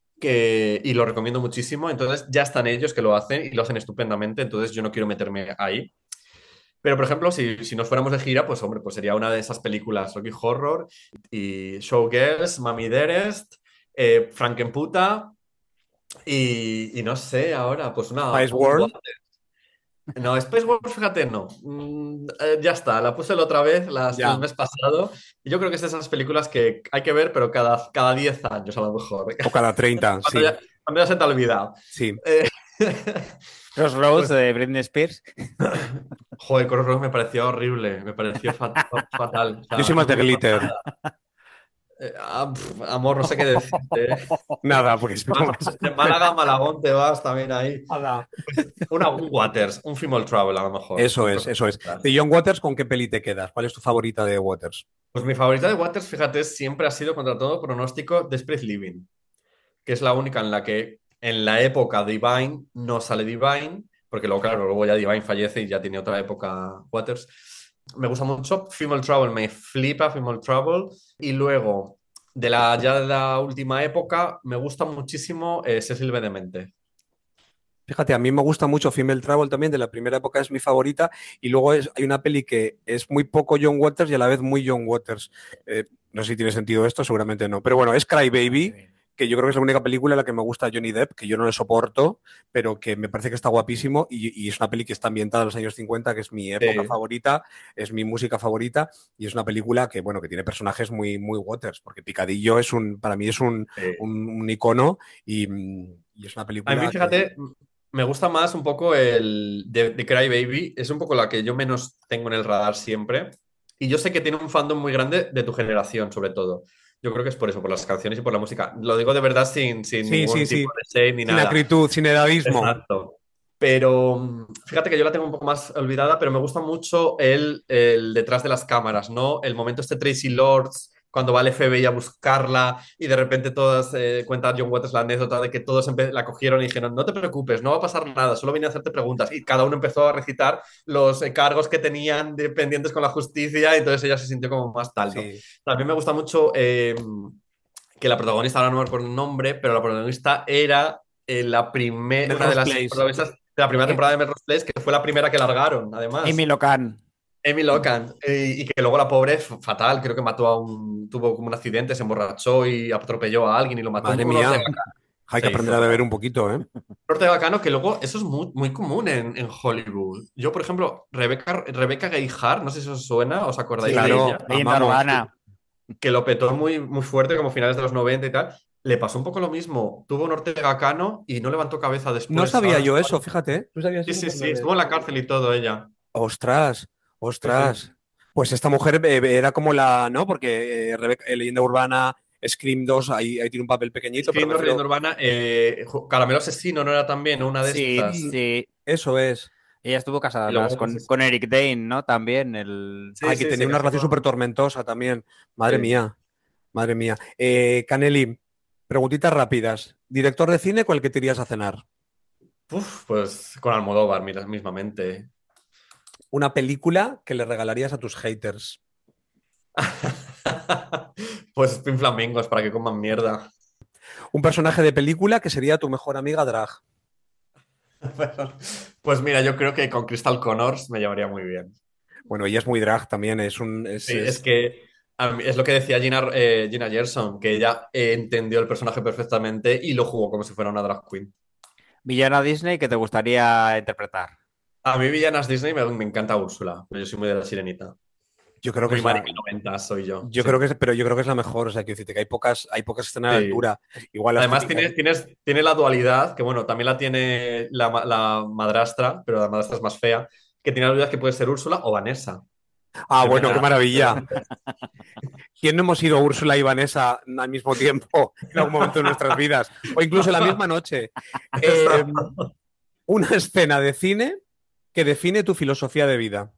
Speaker 3: Y lo recomiendo muchísimo. Entonces ya están ellos que lo hacen y lo hacen estupendamente. Entonces yo no quiero meterme ahí. Pero, por ejemplo, si nos fuéramos de gira, pues hombre, pues sería una de esas películas, Rocky Horror y Showgirls, Mami Dearest, Frankenputa y no sé, ahora, pues nada,
Speaker 2: Spice World.
Speaker 3: no, Space Wars, fíjate, no. Ya está, la puse la otra vez el
Speaker 2: Ya.
Speaker 3: mes pasado. Y yo creo que es de esas películas que hay que ver, pero cada 10 años a lo mejor.
Speaker 2: O cada 30,
Speaker 3: Cuando
Speaker 2: sí.
Speaker 3: cuando ya se te ha olvidado.
Speaker 2: Sí.
Speaker 3: Eh,
Speaker 4: Crossroads
Speaker 3: pues,
Speaker 4: de Britney Spears.
Speaker 3: joder, Crossroads me pareció horrible, me pareció fatal. O
Speaker 2: Yo soy
Speaker 3: sea,
Speaker 2: más
Speaker 3: no
Speaker 2: de
Speaker 3: me gustó
Speaker 2: glitter.
Speaker 3: nada. Amor, no sé qué decirte.
Speaker 2: Nada, porque es
Speaker 3: Más,
Speaker 2: más.
Speaker 3: de Málaga a Malagón te vas también ahí.
Speaker 2: Nada.
Speaker 3: Un Waters, un Female Travel a lo mejor.
Speaker 2: Eso es, eso es. De John Waters, ¿con qué peli te quedas? ¿Cuál es tu favorita de Waters?
Speaker 3: Pues mi favorita de Waters, fíjate, siempre ha sido contra todo pronóstico Desperate Living, que es la única en la que en la época Divine no sale Divine, porque luego, claro, luego ya Divine fallece y ya tiene otra época Waters. Me gusta mucho. Female Trouble, me flipa Female Trouble. Y luego, ya de la última época, me gusta muchísimo Cecil B. Demente.
Speaker 2: Fíjate, a mí me gusta mucho Female Travel también, de la primera época es mi favorita, y luego hay una peli que es muy poco John Waters y a la vez muy John Waters. No sé si tiene sentido esto, seguramente no. Pero bueno, es Cry Baby, que yo creo que es la única película en la que me gusta Johnny Depp, que yo no le soporto, pero que me parece que está guapísimo y es una peli que está ambientada en los años 50, que es mi época favorita, es mi música favorita y es una película que, bueno, que tiene personajes muy, muy Waters, porque Picadillo para mí es un icono y es una
Speaker 3: A mí,
Speaker 2: película que...
Speaker 3: fíjate, Me gusta más un poco el de Cry Baby, es un poco la que yo menos tengo en el radar siempre. Y yo sé que tiene un fandom muy grande de tu generación, sobre todo. Yo creo que es por eso, por las canciones y por la música. Lo digo de verdad sin
Speaker 2: Sí, sí,
Speaker 3: ningún tipo
Speaker 2: sí.
Speaker 3: de shade ni
Speaker 2: Sin
Speaker 3: nada.
Speaker 2: acritud, sin edadismo.
Speaker 3: Exacto. Pero fíjate que yo la tengo un poco más olvidada, pero me gusta mucho el detrás de las cámaras, ¿no? El momento este Tracy Lords, cuando va el FBI a buscarla y de repente todas, cuenta John Waters la anécdota de que todos la cogieron y dijeron, no te preocupes, no va a pasar nada, solo vine a hacerte preguntas. Y cada uno empezó a recitar los cargos que tenían pendientes con la justicia y entonces ella se sintió como más tal, ¿no?
Speaker 2: Sí.
Speaker 3: También me gusta mucho que la protagonista, ahora no me acuerdo el nombre, pero la protagonista era una de
Speaker 2: Melrose
Speaker 3: las
Speaker 2: Place.
Speaker 3: protagonistas de la primera
Speaker 4: Eh,
Speaker 3: temporada de Melrose Place, que fue la primera que largaron,
Speaker 4: Amy
Speaker 3: además.
Speaker 4: Locan.
Speaker 3: Amy Locan. Y que luego la pobre, fatal, creo que tuvo como un accidente, se emborrachó y atropelló a alguien y lo mató
Speaker 2: Madre
Speaker 3: un norte
Speaker 2: mía.
Speaker 3: bacano.
Speaker 2: Hay que
Speaker 3: Se hizo
Speaker 2: aprender a beber
Speaker 3: fatal.
Speaker 2: un poquito, ¿eh?
Speaker 3: Norte bacano, que luego eso es muy, muy común en Hollywood. Yo, por ejemplo, Rebecca Gayheart, no sé si os suena, ¿os acordáis de
Speaker 2: Claro,
Speaker 3: ella?
Speaker 4: Leyenda
Speaker 2: amamos.
Speaker 4: urbana.
Speaker 3: Que lo petó muy, muy fuerte, como finales de los 90 y tal. Le pasó un poco lo mismo. Tuvo un Ortega Cano y no levantó cabeza
Speaker 2: No
Speaker 3: después.
Speaker 2: sabía
Speaker 3: Ahora
Speaker 2: yo eso, fíjate. ¿Tú sabías
Speaker 3: sí,
Speaker 2: eso
Speaker 3: sí,
Speaker 2: por
Speaker 3: sí.
Speaker 2: dónde?
Speaker 3: Estuvo en la cárcel y todo ella.
Speaker 2: Ostras,
Speaker 3: Sí, sí.
Speaker 2: ostras. Pues esta mujer era como la, ¿no? Porque Leyenda Urbana, Scream 2, ahí tiene un papel pequeñito, pero me
Speaker 3: Escribiendo Leyenda
Speaker 2: refiero.
Speaker 3: Urbana, Caramelo Asesino no era también una de
Speaker 4: Sí,
Speaker 3: estas.
Speaker 2: Sí,
Speaker 4: sí.
Speaker 2: eso es.
Speaker 4: Ella estuvo casada
Speaker 3: Y
Speaker 4: además
Speaker 3: luego, pues eso.
Speaker 4: con Eric Dane, ¿no? También el...
Speaker 3: Sí,
Speaker 2: Ay, que
Speaker 3: sí, se
Speaker 2: tenía una
Speaker 3: casó
Speaker 2: relación súper
Speaker 3: con.
Speaker 2: tormentosa también. Madre
Speaker 3: Sí.
Speaker 2: mía, madre mía. Caneli, preguntitas rápidas. ¿Director de cine cuál que te irías a cenar?
Speaker 3: Uf, pues con Almodóvar, mira, mismamente.
Speaker 2: Una película que le regalarías a tus haters.
Speaker 3: Pues Pin Flamingos para que coman mierda.
Speaker 2: Un personaje de película que sería tu mejor amiga drag.
Speaker 3: Pues mira, yo creo que con Crystal Connors me llevaría muy bien.
Speaker 2: Bueno, ella es muy drag también, es un.
Speaker 3: Sí, es que es lo que decía Gina Gerson, que ella entendió el personaje perfectamente y lo jugó como si fuera una drag queen.
Speaker 4: Villana Disney que te gustaría interpretar.
Speaker 3: A mí Villanas Disney me encanta Úrsula, pero yo soy muy de la Sirenita.
Speaker 2: Yo creo que
Speaker 3: Muy
Speaker 2: es la.
Speaker 3: Marica 90 soy yo,
Speaker 2: Yo
Speaker 3: sí.
Speaker 2: creo que es, pero yo creo que es la mejor. O sea, quiero decirte que hay pocas escenas a la
Speaker 3: Sí.
Speaker 2: altura. Igual la
Speaker 3: Además
Speaker 2: estética.
Speaker 3: tiene la dualidad, que bueno, también la tiene la madrastra, pero la madrastra es más fea, que tiene la dualidad que puede ser Úrsula o Vanessa.
Speaker 2: Ah, bueno,
Speaker 3: Depende
Speaker 2: qué
Speaker 3: de
Speaker 2: maravilla.
Speaker 3: la-
Speaker 2: ¿Quién no hemos sido Úrsula y Vanessa al mismo tiempo en algún momento de nuestras vidas? O incluso en la misma noche. Eh, una escena de cine que define tu filosofía de vida.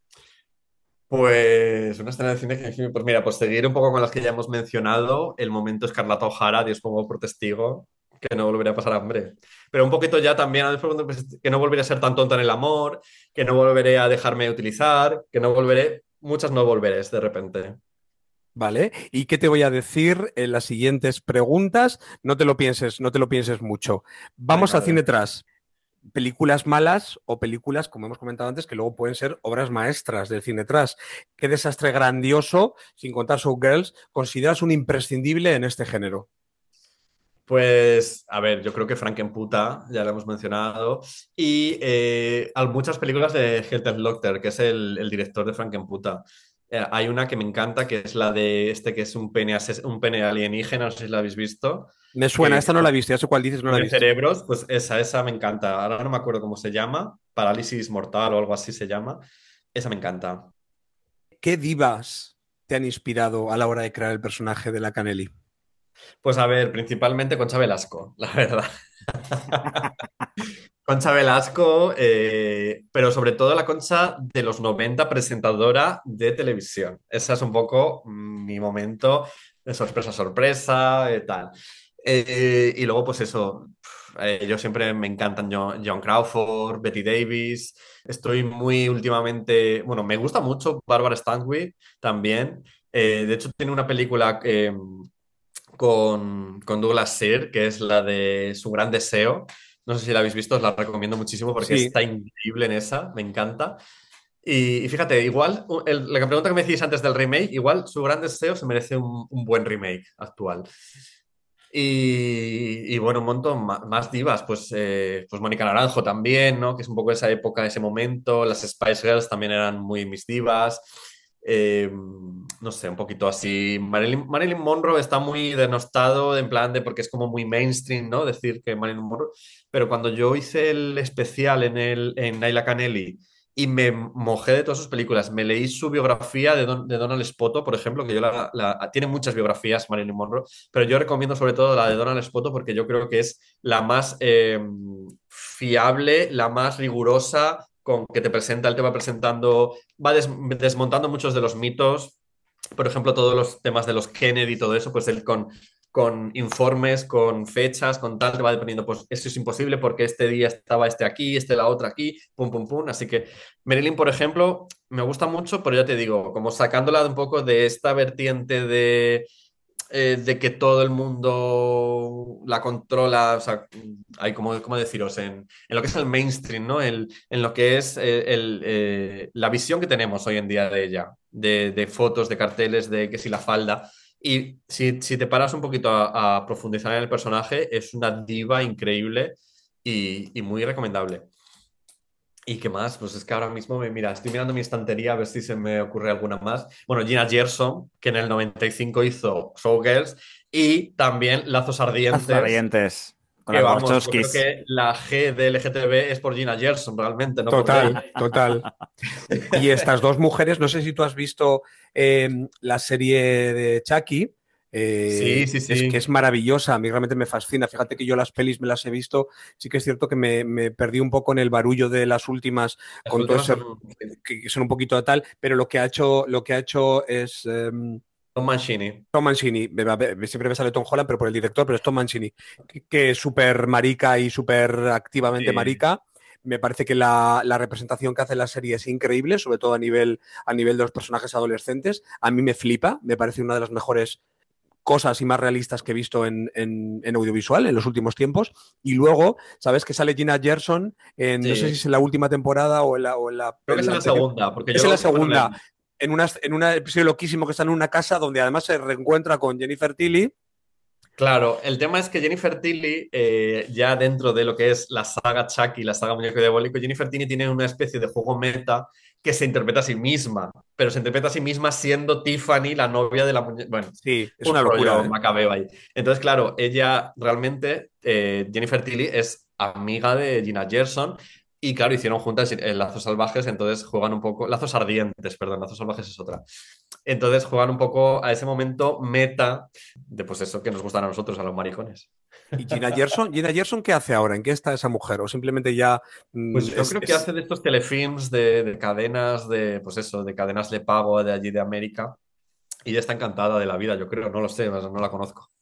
Speaker 3: Pues una escena de cine que, pues mira, pues seguir un poco con las que ya hemos mencionado, el momento Escarlata O'Hara, Dios pongo por testigo, que no volveré a pasar hambre. Pero un poquito ya también, pues, que no volveré a ser tan tonta en el amor, que no volveré a dejarme utilizar, que no volveré, muchas no volverés de repente.
Speaker 2: ¿Vale? ¿Y qué te voy a decir en las siguientes preguntas? No te lo pienses, no te lo pienses mucho. Vamos
Speaker 3: Venga,
Speaker 2: al cine
Speaker 3: adelante.
Speaker 2: tras. Películas malas o películas, como hemos comentado antes, que luego pueden ser obras maestras del cine tras. ¿Qué desastre grandioso, sin contar Showgirls, consideras un imprescindible en este género?
Speaker 3: Pues, a ver, yo creo que Frankenputa, ya lo hemos mencionado, y hay muchas películas de Helter Lochter, que es el director de Frankenputa. Hay una que me encanta, que es la de este que es un pene alienígena, no sé si la habéis visto,
Speaker 2: Me suena,
Speaker 3: que
Speaker 2: esta no la he visto, ya sé cuál dices, no la he
Speaker 3: come
Speaker 2: visto.
Speaker 3: cerebros, pues esa me encanta. Ahora no me acuerdo cómo se llama, parálisis mortal o algo así se llama. Esa me encanta.
Speaker 2: ¿Qué divas te han inspirado a la hora de crear el personaje de la Canelli?
Speaker 3: Pues a ver, principalmente Concha Velasco, la verdad. Concha Velasco, pero sobre todo la Concha de los 90 presentadora de televisión. Ese es un poco mi momento de sorpresa, sorpresa, tal. Y luego, pues eso, yo siempre me encantan John Crawford, Betty Davis. Estoy muy últimamente, bueno, me gusta mucho Barbara Stanwyck también. De hecho, tiene una película con Douglas Sirk, que es la de Su Gran Deseo. No sé si la habéis visto, os la recomiendo muchísimo porque
Speaker 2: Sí,
Speaker 3: está increíble en esa, me encanta. Y fíjate, igual, la pregunta que me decís antes del remake, igual Su Gran Deseo se merece un buen remake actual. Y bueno, un montón más divas, pues Mónica Naranjo también, ¿no? Que es un poco esa época, ese momento. Las Spice Girls también eran muy mis divas. Eh, no sé, un poquito así. Marilyn Monroe está muy denostado, en plan de porque es como muy mainstream, ¿no? Decir que Marilyn Monroe. Pero cuando yo hice el especial en Naila Canelli y me mojé de todas sus películas, me leí su biografía de Donald Spoto, por ejemplo, que tiene muchas biografías Marilyn Monroe, pero yo recomiendo sobre todo la de Donald Spoto porque yo creo que es la más fiable, la más rigurosa, con que te presenta, él te va presentando, va desmontando muchos de los mitos, por ejemplo, todos los temas de los Kennedy y todo eso, pues él con informes, con fechas, con tal, te va dependiendo, pues esto es imposible porque este día estaba este aquí, este la otra aquí, pum, pum, pum. Así que Marilyn, por ejemplo, me gusta mucho, pero ya te digo, como sacándola un poco de esta vertiente de que todo el mundo la controla, o sea, hay como, ¿cómo deciros? En lo que es el mainstream, ¿no? En lo que es la visión que tenemos hoy en día de ella, de fotos, de carteles, de que si la falda. Y si te paras un poquito a profundizar en el personaje, es una diva increíble y muy recomendable. ¿Y qué más? Pues es que ahora mismo, mira, estoy mirando mi estantería a ver si se me ocurre alguna más. Bueno, Gina Gerson, que en el 95 hizo Showgirls, y también Lazos
Speaker 4: Lazos
Speaker 3: Ardientes,
Speaker 4: Ardientes con
Speaker 3: que
Speaker 4: las
Speaker 3: vamos, yo creo
Speaker 4: Wachowskis.
Speaker 3: que la G de LGTB es por Gina Gerson, realmente, no por Dave.
Speaker 2: Total, total. Y estas dos mujeres, no sé si tú has visto la serie de Chucky,
Speaker 3: Sí, sí,
Speaker 2: es que
Speaker 3: sí.
Speaker 2: es maravillosa, a mí realmente me fascina. Fíjate que yo las pelis me las he visto, sí que es cierto que me perdí un poco en el barullo de las últimas,
Speaker 3: Las
Speaker 2: con todo
Speaker 3: últimas
Speaker 2: ese
Speaker 3: son
Speaker 2: que son un poquito tal, pero lo que ha hecho es
Speaker 3: Tom Mancini.
Speaker 2: Tom Mancini, siempre me sale Tom Holland, pero por el director, pero es Tom Mancini, que es súper marica y súper activamente
Speaker 3: Sí.
Speaker 2: marica. Me parece que la representación que hace la serie es increíble, sobre todo a nivel de los personajes adolescentes. A mí me flipa, me parece una de las mejores cosas y más realistas que he visto en audiovisual en los últimos tiempos. Y luego, ¿sabes que sale Gina Gerson? No sé si
Speaker 3: Sí.
Speaker 2: es en la última temporada
Speaker 3: Creo que es
Speaker 2: en
Speaker 3: en
Speaker 2: la
Speaker 3: la
Speaker 2: anterior.
Speaker 3: segunda, porque yo
Speaker 2: Es
Speaker 3: la
Speaker 2: en la
Speaker 3: última no la he
Speaker 2: segunda,
Speaker 3: visto.
Speaker 2: en un episodio loquísimo que está en una casa donde además se reencuentra con Jennifer Tilly.
Speaker 3: Claro, el tema es que Jennifer Tilly, ya dentro de lo que es la saga Chucky, la saga Muñeco Diabólico, Jennifer Tilly tiene una especie de juego meta que se interpreta a sí misma, pero se interpreta a sí misma siendo Tiffany, la novia de la muñeca. Bueno,
Speaker 2: Sí, es
Speaker 3: un
Speaker 2: una locura,
Speaker 3: rollo
Speaker 2: ¿eh?
Speaker 3: macabeo ahí. Entonces, claro, ella realmente, Jennifer Tilly es amiga de Gina Gerson y, claro, hicieron juntas Lazos Salvajes, entonces juegan un poco. Lazos Ardientes, perdón, Lazos Salvajes es otra. Entonces juegan un poco a ese momento meta de pues eso que nos gustan a nosotros, a los maricones.
Speaker 2: ¿Y Gina Gerson qué hace ahora? ¿En qué está esa mujer? ¿O simplemente ya
Speaker 3: Pues yo creo que hace de estos telefilms de cadenas de, pues eso, de cadenas de pago de allí de América. Y ella está encantada de la vida, yo creo, no lo sé, no la conozco.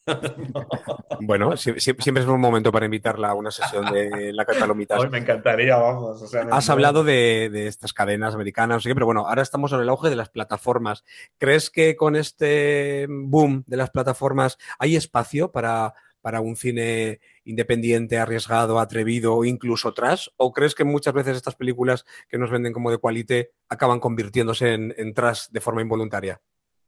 Speaker 2: Bueno, siempre es un momento para invitarla a una sesión de la Catalomitas.
Speaker 3: Hoy me encantaría, vamos, o sea,
Speaker 2: Has hablado de estas cadenas americanas, no sé qué, pero bueno, ahora estamos en el auge de las plataformas. ¿Crees que con este boom de las plataformas hay espacio para un cine independiente, arriesgado, atrevido o incluso trash? ¿O crees que muchas veces estas películas que nos venden como de qualité acaban convirtiéndose en trash de forma involuntaria?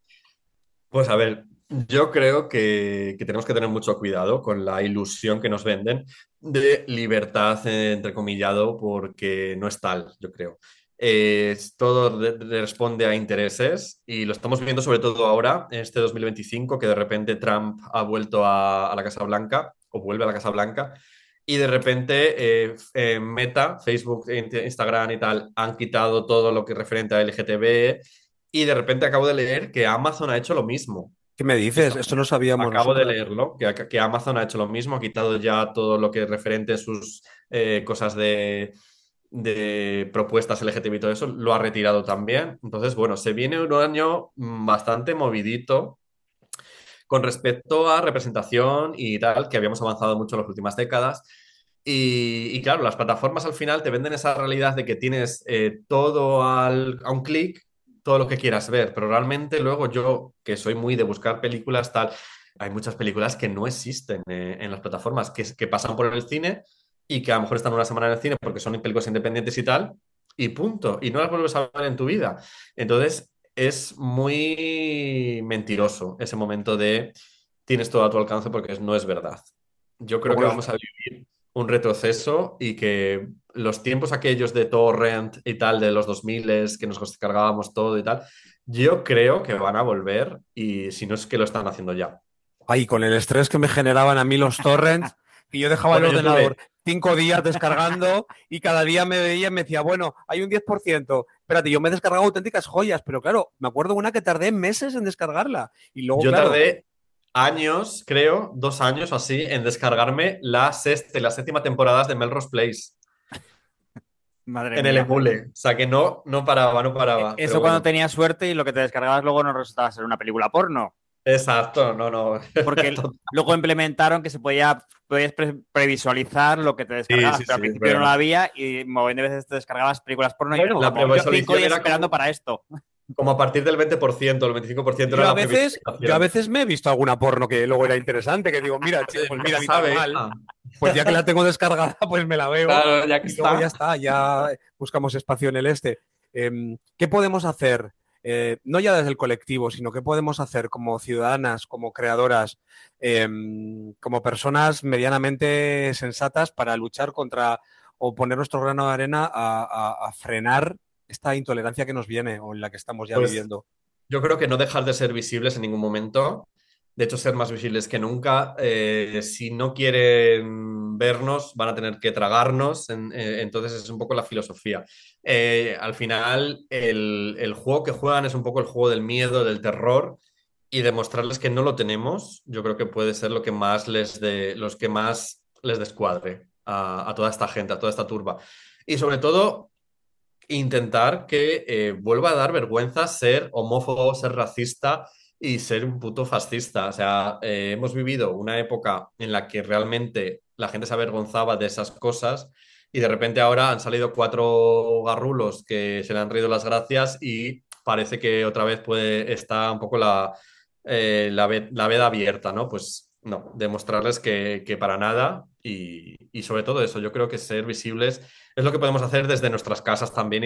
Speaker 3: Pues a ver, yo creo que tenemos que tener mucho cuidado con la ilusión que nos venden de libertad, entrecomillado, porque no es tal, yo creo. Todo responde a intereses y lo estamos viendo sobre todo ahora, en este 2025, que de repente Trump ha vuelto a la Casa Blanca o vuelve a la Casa Blanca y de repente Meta, Facebook, Instagram y tal han quitado todo lo que es referente a LGTB y de repente acabo de leer que Amazon ha hecho lo mismo.
Speaker 2: ¿Qué me dices? Esto no sabíamos
Speaker 3: Acabo de
Speaker 2: nosotros.
Speaker 3: leerlo, que Amazon ha hecho lo mismo, ha quitado ya todo lo que es referente a sus cosas de propuestas LGTB y todo eso, lo ha retirado también. Entonces, bueno, se viene un año bastante movidito con respecto a representación y tal, que habíamos avanzado mucho en las últimas décadas. Y claro, las plataformas al final te venden esa realidad de que tienes todo a un clic, todo lo que quieras ver, pero realmente luego yo, que soy muy de buscar películas, tal, hay muchas películas que no existen en las plataformas, que pasan por el cine y que a lo mejor están una semana en el cine porque son películas independientes y tal, y punto, y no las vuelves a ver en tu vida. Entonces, es muy mentiroso ese momento de tienes todo a tu alcance porque no es verdad. Yo
Speaker 2: Lo
Speaker 3: creo que
Speaker 2: bueno es
Speaker 3: vamos a vivir un retroceso y que los tiempos aquellos de torrent y tal, de los 2000 que nos descargábamos todo y tal, yo creo que van a volver y si no es que lo están haciendo ya.
Speaker 2: Ay, con el estrés que me generaban a mí los torrents, y yo dejaba el
Speaker 3: Bueno, yo
Speaker 2: ordenador
Speaker 3: tuve,
Speaker 2: 5 días descargando y cada día me veía y me decía, bueno, hay un 10%. Espérate, yo me he descargado auténticas joyas, pero claro, me acuerdo una que tardé meses en descargarla. Y luego,
Speaker 3: yo
Speaker 2: claro,
Speaker 3: tardé años, creo, 2 años o así, en descargarme la sexta y la séptima temporadas de Melrose Place
Speaker 4: Madre
Speaker 3: en el
Speaker 4: mía.
Speaker 3: emule. O sea que no, no paraba, no paraba.
Speaker 4: Eso
Speaker 3: Pero
Speaker 4: cuando
Speaker 3: bueno,
Speaker 4: tenías suerte y lo que te descargabas luego no resultaba ser una película porno.
Speaker 3: exacto, no, no.
Speaker 4: Porque luego implementaron que podías previsualizar lo que te
Speaker 3: Sí,
Speaker 4: descargabas,
Speaker 3: sí,
Speaker 4: pero al
Speaker 3: sí,
Speaker 4: principio no lo
Speaker 3: pero
Speaker 4: había y mogollón de veces te descargabas películas porno y
Speaker 2: bueno,
Speaker 3: la
Speaker 4: como yo 5 días
Speaker 3: previsualización era
Speaker 4: esperando
Speaker 3: como,
Speaker 4: para esto.
Speaker 3: como a partir del 20%, el 25% era
Speaker 2: yo a
Speaker 3: la
Speaker 2: veces, yo a
Speaker 3: previsualización.
Speaker 2: veces me he visto alguna porno que luego era interesante, que digo, mira, pues
Speaker 3: Nunca
Speaker 2: mira,
Speaker 3: se
Speaker 2: ni tan
Speaker 3: sabe.
Speaker 2: mal. Pues ya que la tengo descargada, pues me la veo
Speaker 3: Claro, ya que
Speaker 2: y luego ya
Speaker 3: está.
Speaker 2: está, ya buscamos espacio en el este. ¿Qué podemos hacer? No ya desde el colectivo, sino qué podemos hacer como ciudadanas, como creadoras, como personas medianamente sensatas para luchar contra o poner nuestro grano de arena a frenar esta intolerancia que nos viene o en la que estamos ya
Speaker 3: Pues
Speaker 2: viviendo.
Speaker 3: yo creo que no dejar de ser visibles en ningún momento. De hecho, ser más visibles que nunca. Si no quieren vernos, van a tener que tragarnos. Entonces es un poco la filosofía. Al final, el juego que juegan es un poco el juego del miedo, del terror, y demostrarles que no lo tenemos, yo creo que puede ser lo que más los que más les descuadre a toda esta gente, a toda esta turba. Y sobre todo intentar que vuelva a dar vergüenza ser homófobo, ser racista y ser un puto fascista. O sea, hemos vivido una época en la que realmente la gente se avergonzaba de esas cosas y de repente ahora han salido 4 garrulos que se le han reído las gracias y parece que otra vez está un poco la veda abierta, ¿no? Pues no, demostrarles que para nada y sobre todo eso, yo creo que ser visibles es lo que podemos hacer desde nuestras casas también y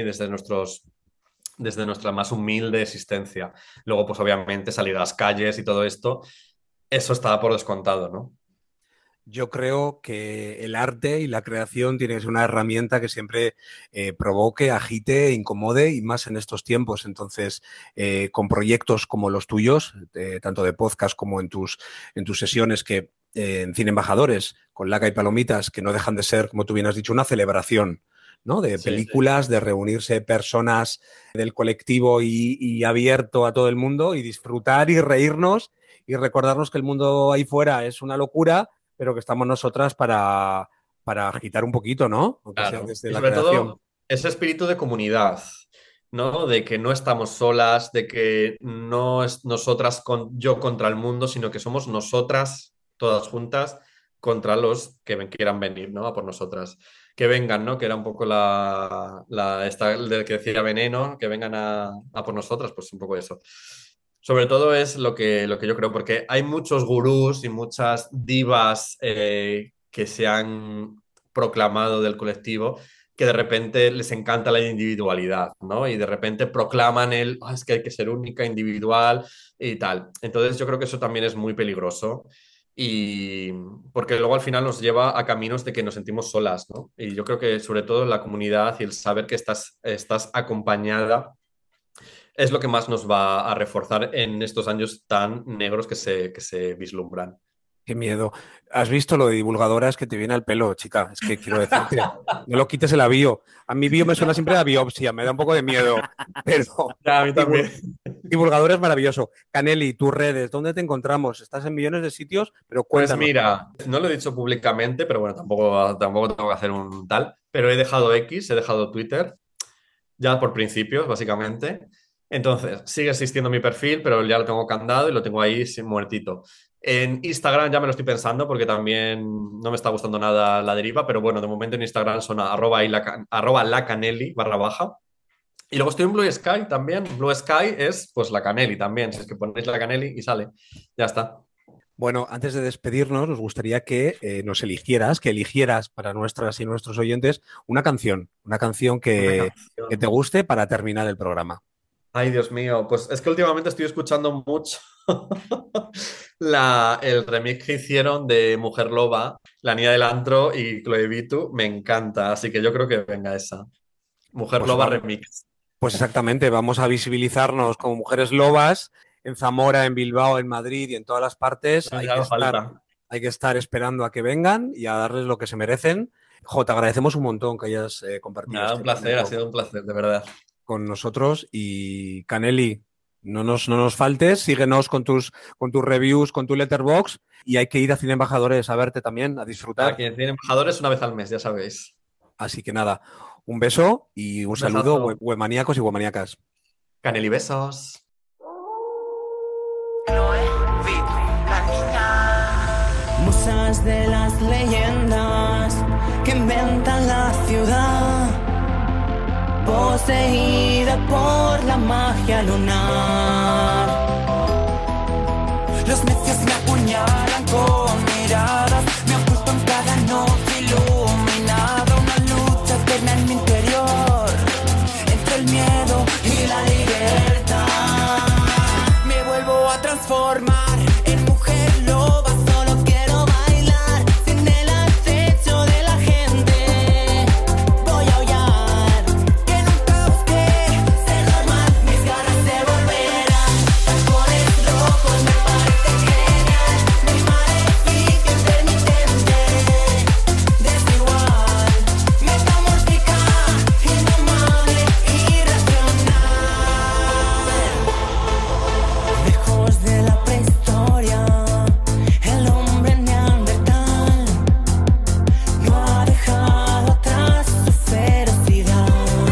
Speaker 3: desde nuestra más humilde existencia. Luego, pues obviamente salir a las calles y todo esto, eso está por descontado, ¿no?
Speaker 2: Yo creo que el arte y la creación tiene que ser una herramienta que siempre provoque, agite, incomode y más en estos tiempos. Entonces, con proyectos como los tuyos, tanto de podcast como en tus sesiones que en Cine Embajadores, con Laca y Palomitas, que no dejan de ser, como tú bien has dicho, una celebración, ¿no? De
Speaker 3: Sí.
Speaker 2: películas, de reunirse personas del colectivo y abierto a todo el mundo y disfrutar y reírnos y recordarnos que el mundo ahí fuera es una locura, pero que estamos nosotras para agitar un poquito, ¿no? Aunque sea
Speaker 3: Claro.
Speaker 2: desde
Speaker 3: Y
Speaker 2: la
Speaker 3: sobre
Speaker 2: creación.
Speaker 3: todo, ese espíritu de comunidad, ¿no? De que no estamos solas, de que no es nosotras yo contra el mundo, sino que somos nosotras todas juntas contra los que quieran venir, ¿no? A por nosotras. Que vengan, ¿no? Que era un poco esta del que decía Veneno, que vengan a por nosotras, pues un poco eso. Sobre todo es lo que yo creo, porque hay muchos gurús y muchas divas que se han proclamado del colectivo que de repente les encanta la individualidad, ¿no? Y de repente proclaman es que hay que ser única, individual y tal. Entonces yo creo que eso también es muy peligroso y porque luego al final nos lleva a caminos de que nos sentimos solas, ¿no? Y yo creo que sobre todo la comunidad y el saber que estás acompañada es lo que más nos va a reforzar en estos años tan negros que se vislumbran.
Speaker 2: Qué miedo. ¿Has visto lo de divulgadoras que te viene al pelo, chica? Es que quiero decirte, no lo quites el avío. A mi bio me suena siempre a biopsia, me da un poco de miedo, pero
Speaker 3: Ya, a mí también.
Speaker 2: divulgador es maravilloso. Caneli, tus redes, ¿dónde te encontramos? Estás en millones de sitios, pero
Speaker 3: Pues
Speaker 2: cuéntanos.
Speaker 3: mira, no lo he dicho públicamente, pero bueno, tampoco tengo que hacer un tal, pero he dejado X, he dejado Twitter, ya por principios, básicamente. Entonces, sigue existiendo mi perfil, pero ya lo tengo candado y lo tengo ahí muertito. En Instagram ya me lo estoy pensando porque también no me está gustando nada la deriva, pero bueno, de momento en Instagram son arroba lacanelli _. Y luego estoy en Blue Sky también. Blue Sky es pues la Canelli también. Si es que ponéis la Canelli y sale. Ya está.
Speaker 2: Bueno, antes de despedirnos, nos gustaría que nos eligieras, que eligieras para nuestras y nuestros oyentes una canción
Speaker 3: Una
Speaker 2: que te
Speaker 3: canción.
Speaker 2: guste para terminar el programa.
Speaker 3: Ay, Dios mío, pues es que últimamente estoy escuchando mucho el remix que hicieron de Mujer Loba, La Niña del Antro y Chloe Vitu, me encanta, así que yo creo que venga esa. Mujer
Speaker 2: Pues
Speaker 3: Loba
Speaker 2: vamos,
Speaker 3: remix.
Speaker 2: pues exactamente, vamos a visibilizarnos como mujeres lobas en Zamora, en Bilbao, en Madrid y en todas las partes.
Speaker 3: No haga falta.
Speaker 2: Hay que estar esperando a que vengan y a darles lo que se merecen. Jo, te agradecemos un montón que hayas compartido
Speaker 3: Nada, un
Speaker 2: este
Speaker 3: placer, ha
Speaker 2: momento
Speaker 3: sido un placer, de verdad.
Speaker 2: con nosotros. Y Caneli, no nos faltes, síguenos con tus reviews, con tu letterbox y hay que ir a Cine Embajadores a verte también, a disfrutar.
Speaker 3: Aquí en Cine Embajadores una vez al mes, ya sabéis.
Speaker 2: Así que nada, un beso y un
Speaker 3: Un
Speaker 2: saludo,
Speaker 3: besazo.
Speaker 2: webmaníacos y webmaníacas.
Speaker 3: Caneli, besos.
Speaker 1: Musas de las leyendas que inventan la ciudad, poseída por la magia lunar. Los necios me apuñalan con miradas, me ocultan cada noche iluminada. Una lucha eterna en mi interior, entre el miedo y la libertad. Me vuelvo a transformar en mujer loba. Solo quiero bailar sin el acecho de la gente. Voy a aullar, que nunca busqué ser normal. Mis ganas se volverán tacones rojos, me parece genial. Mi maleficio intermitente, desigual, metamórfica, indomable, irracional. Lejos de la prehistoria, el hombre neandertal no ha dejado atrás su ferocidad.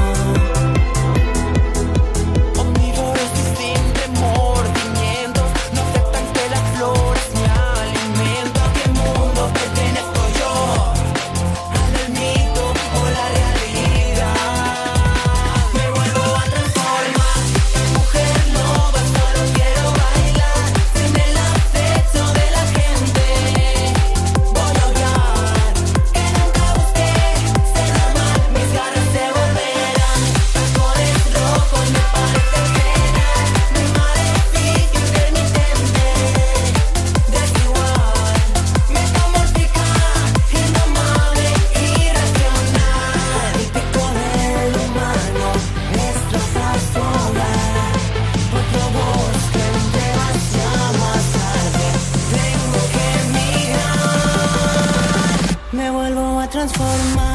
Speaker 1: Omnívoros y sin remordimientos, no aceptan que la flor es mi alimento. ¿A qué mundo pertenezco yo? ¿Al del mito o la realidad? Me vuelvo a transformar en mujer loba. Solo quiero bailar sin el acecho de la gente. Voy a aullar, que nunca busqué ser normal. Mis ganas se volverán tacones rojos, me parece genial. Mi maleficio intermitente, desigual, metamórfica, indomable, irracional. El pico del humano destroza su hogar. Otro bosque entre las llamas arde. Tengo que mirar. Me vuelvo a transformar.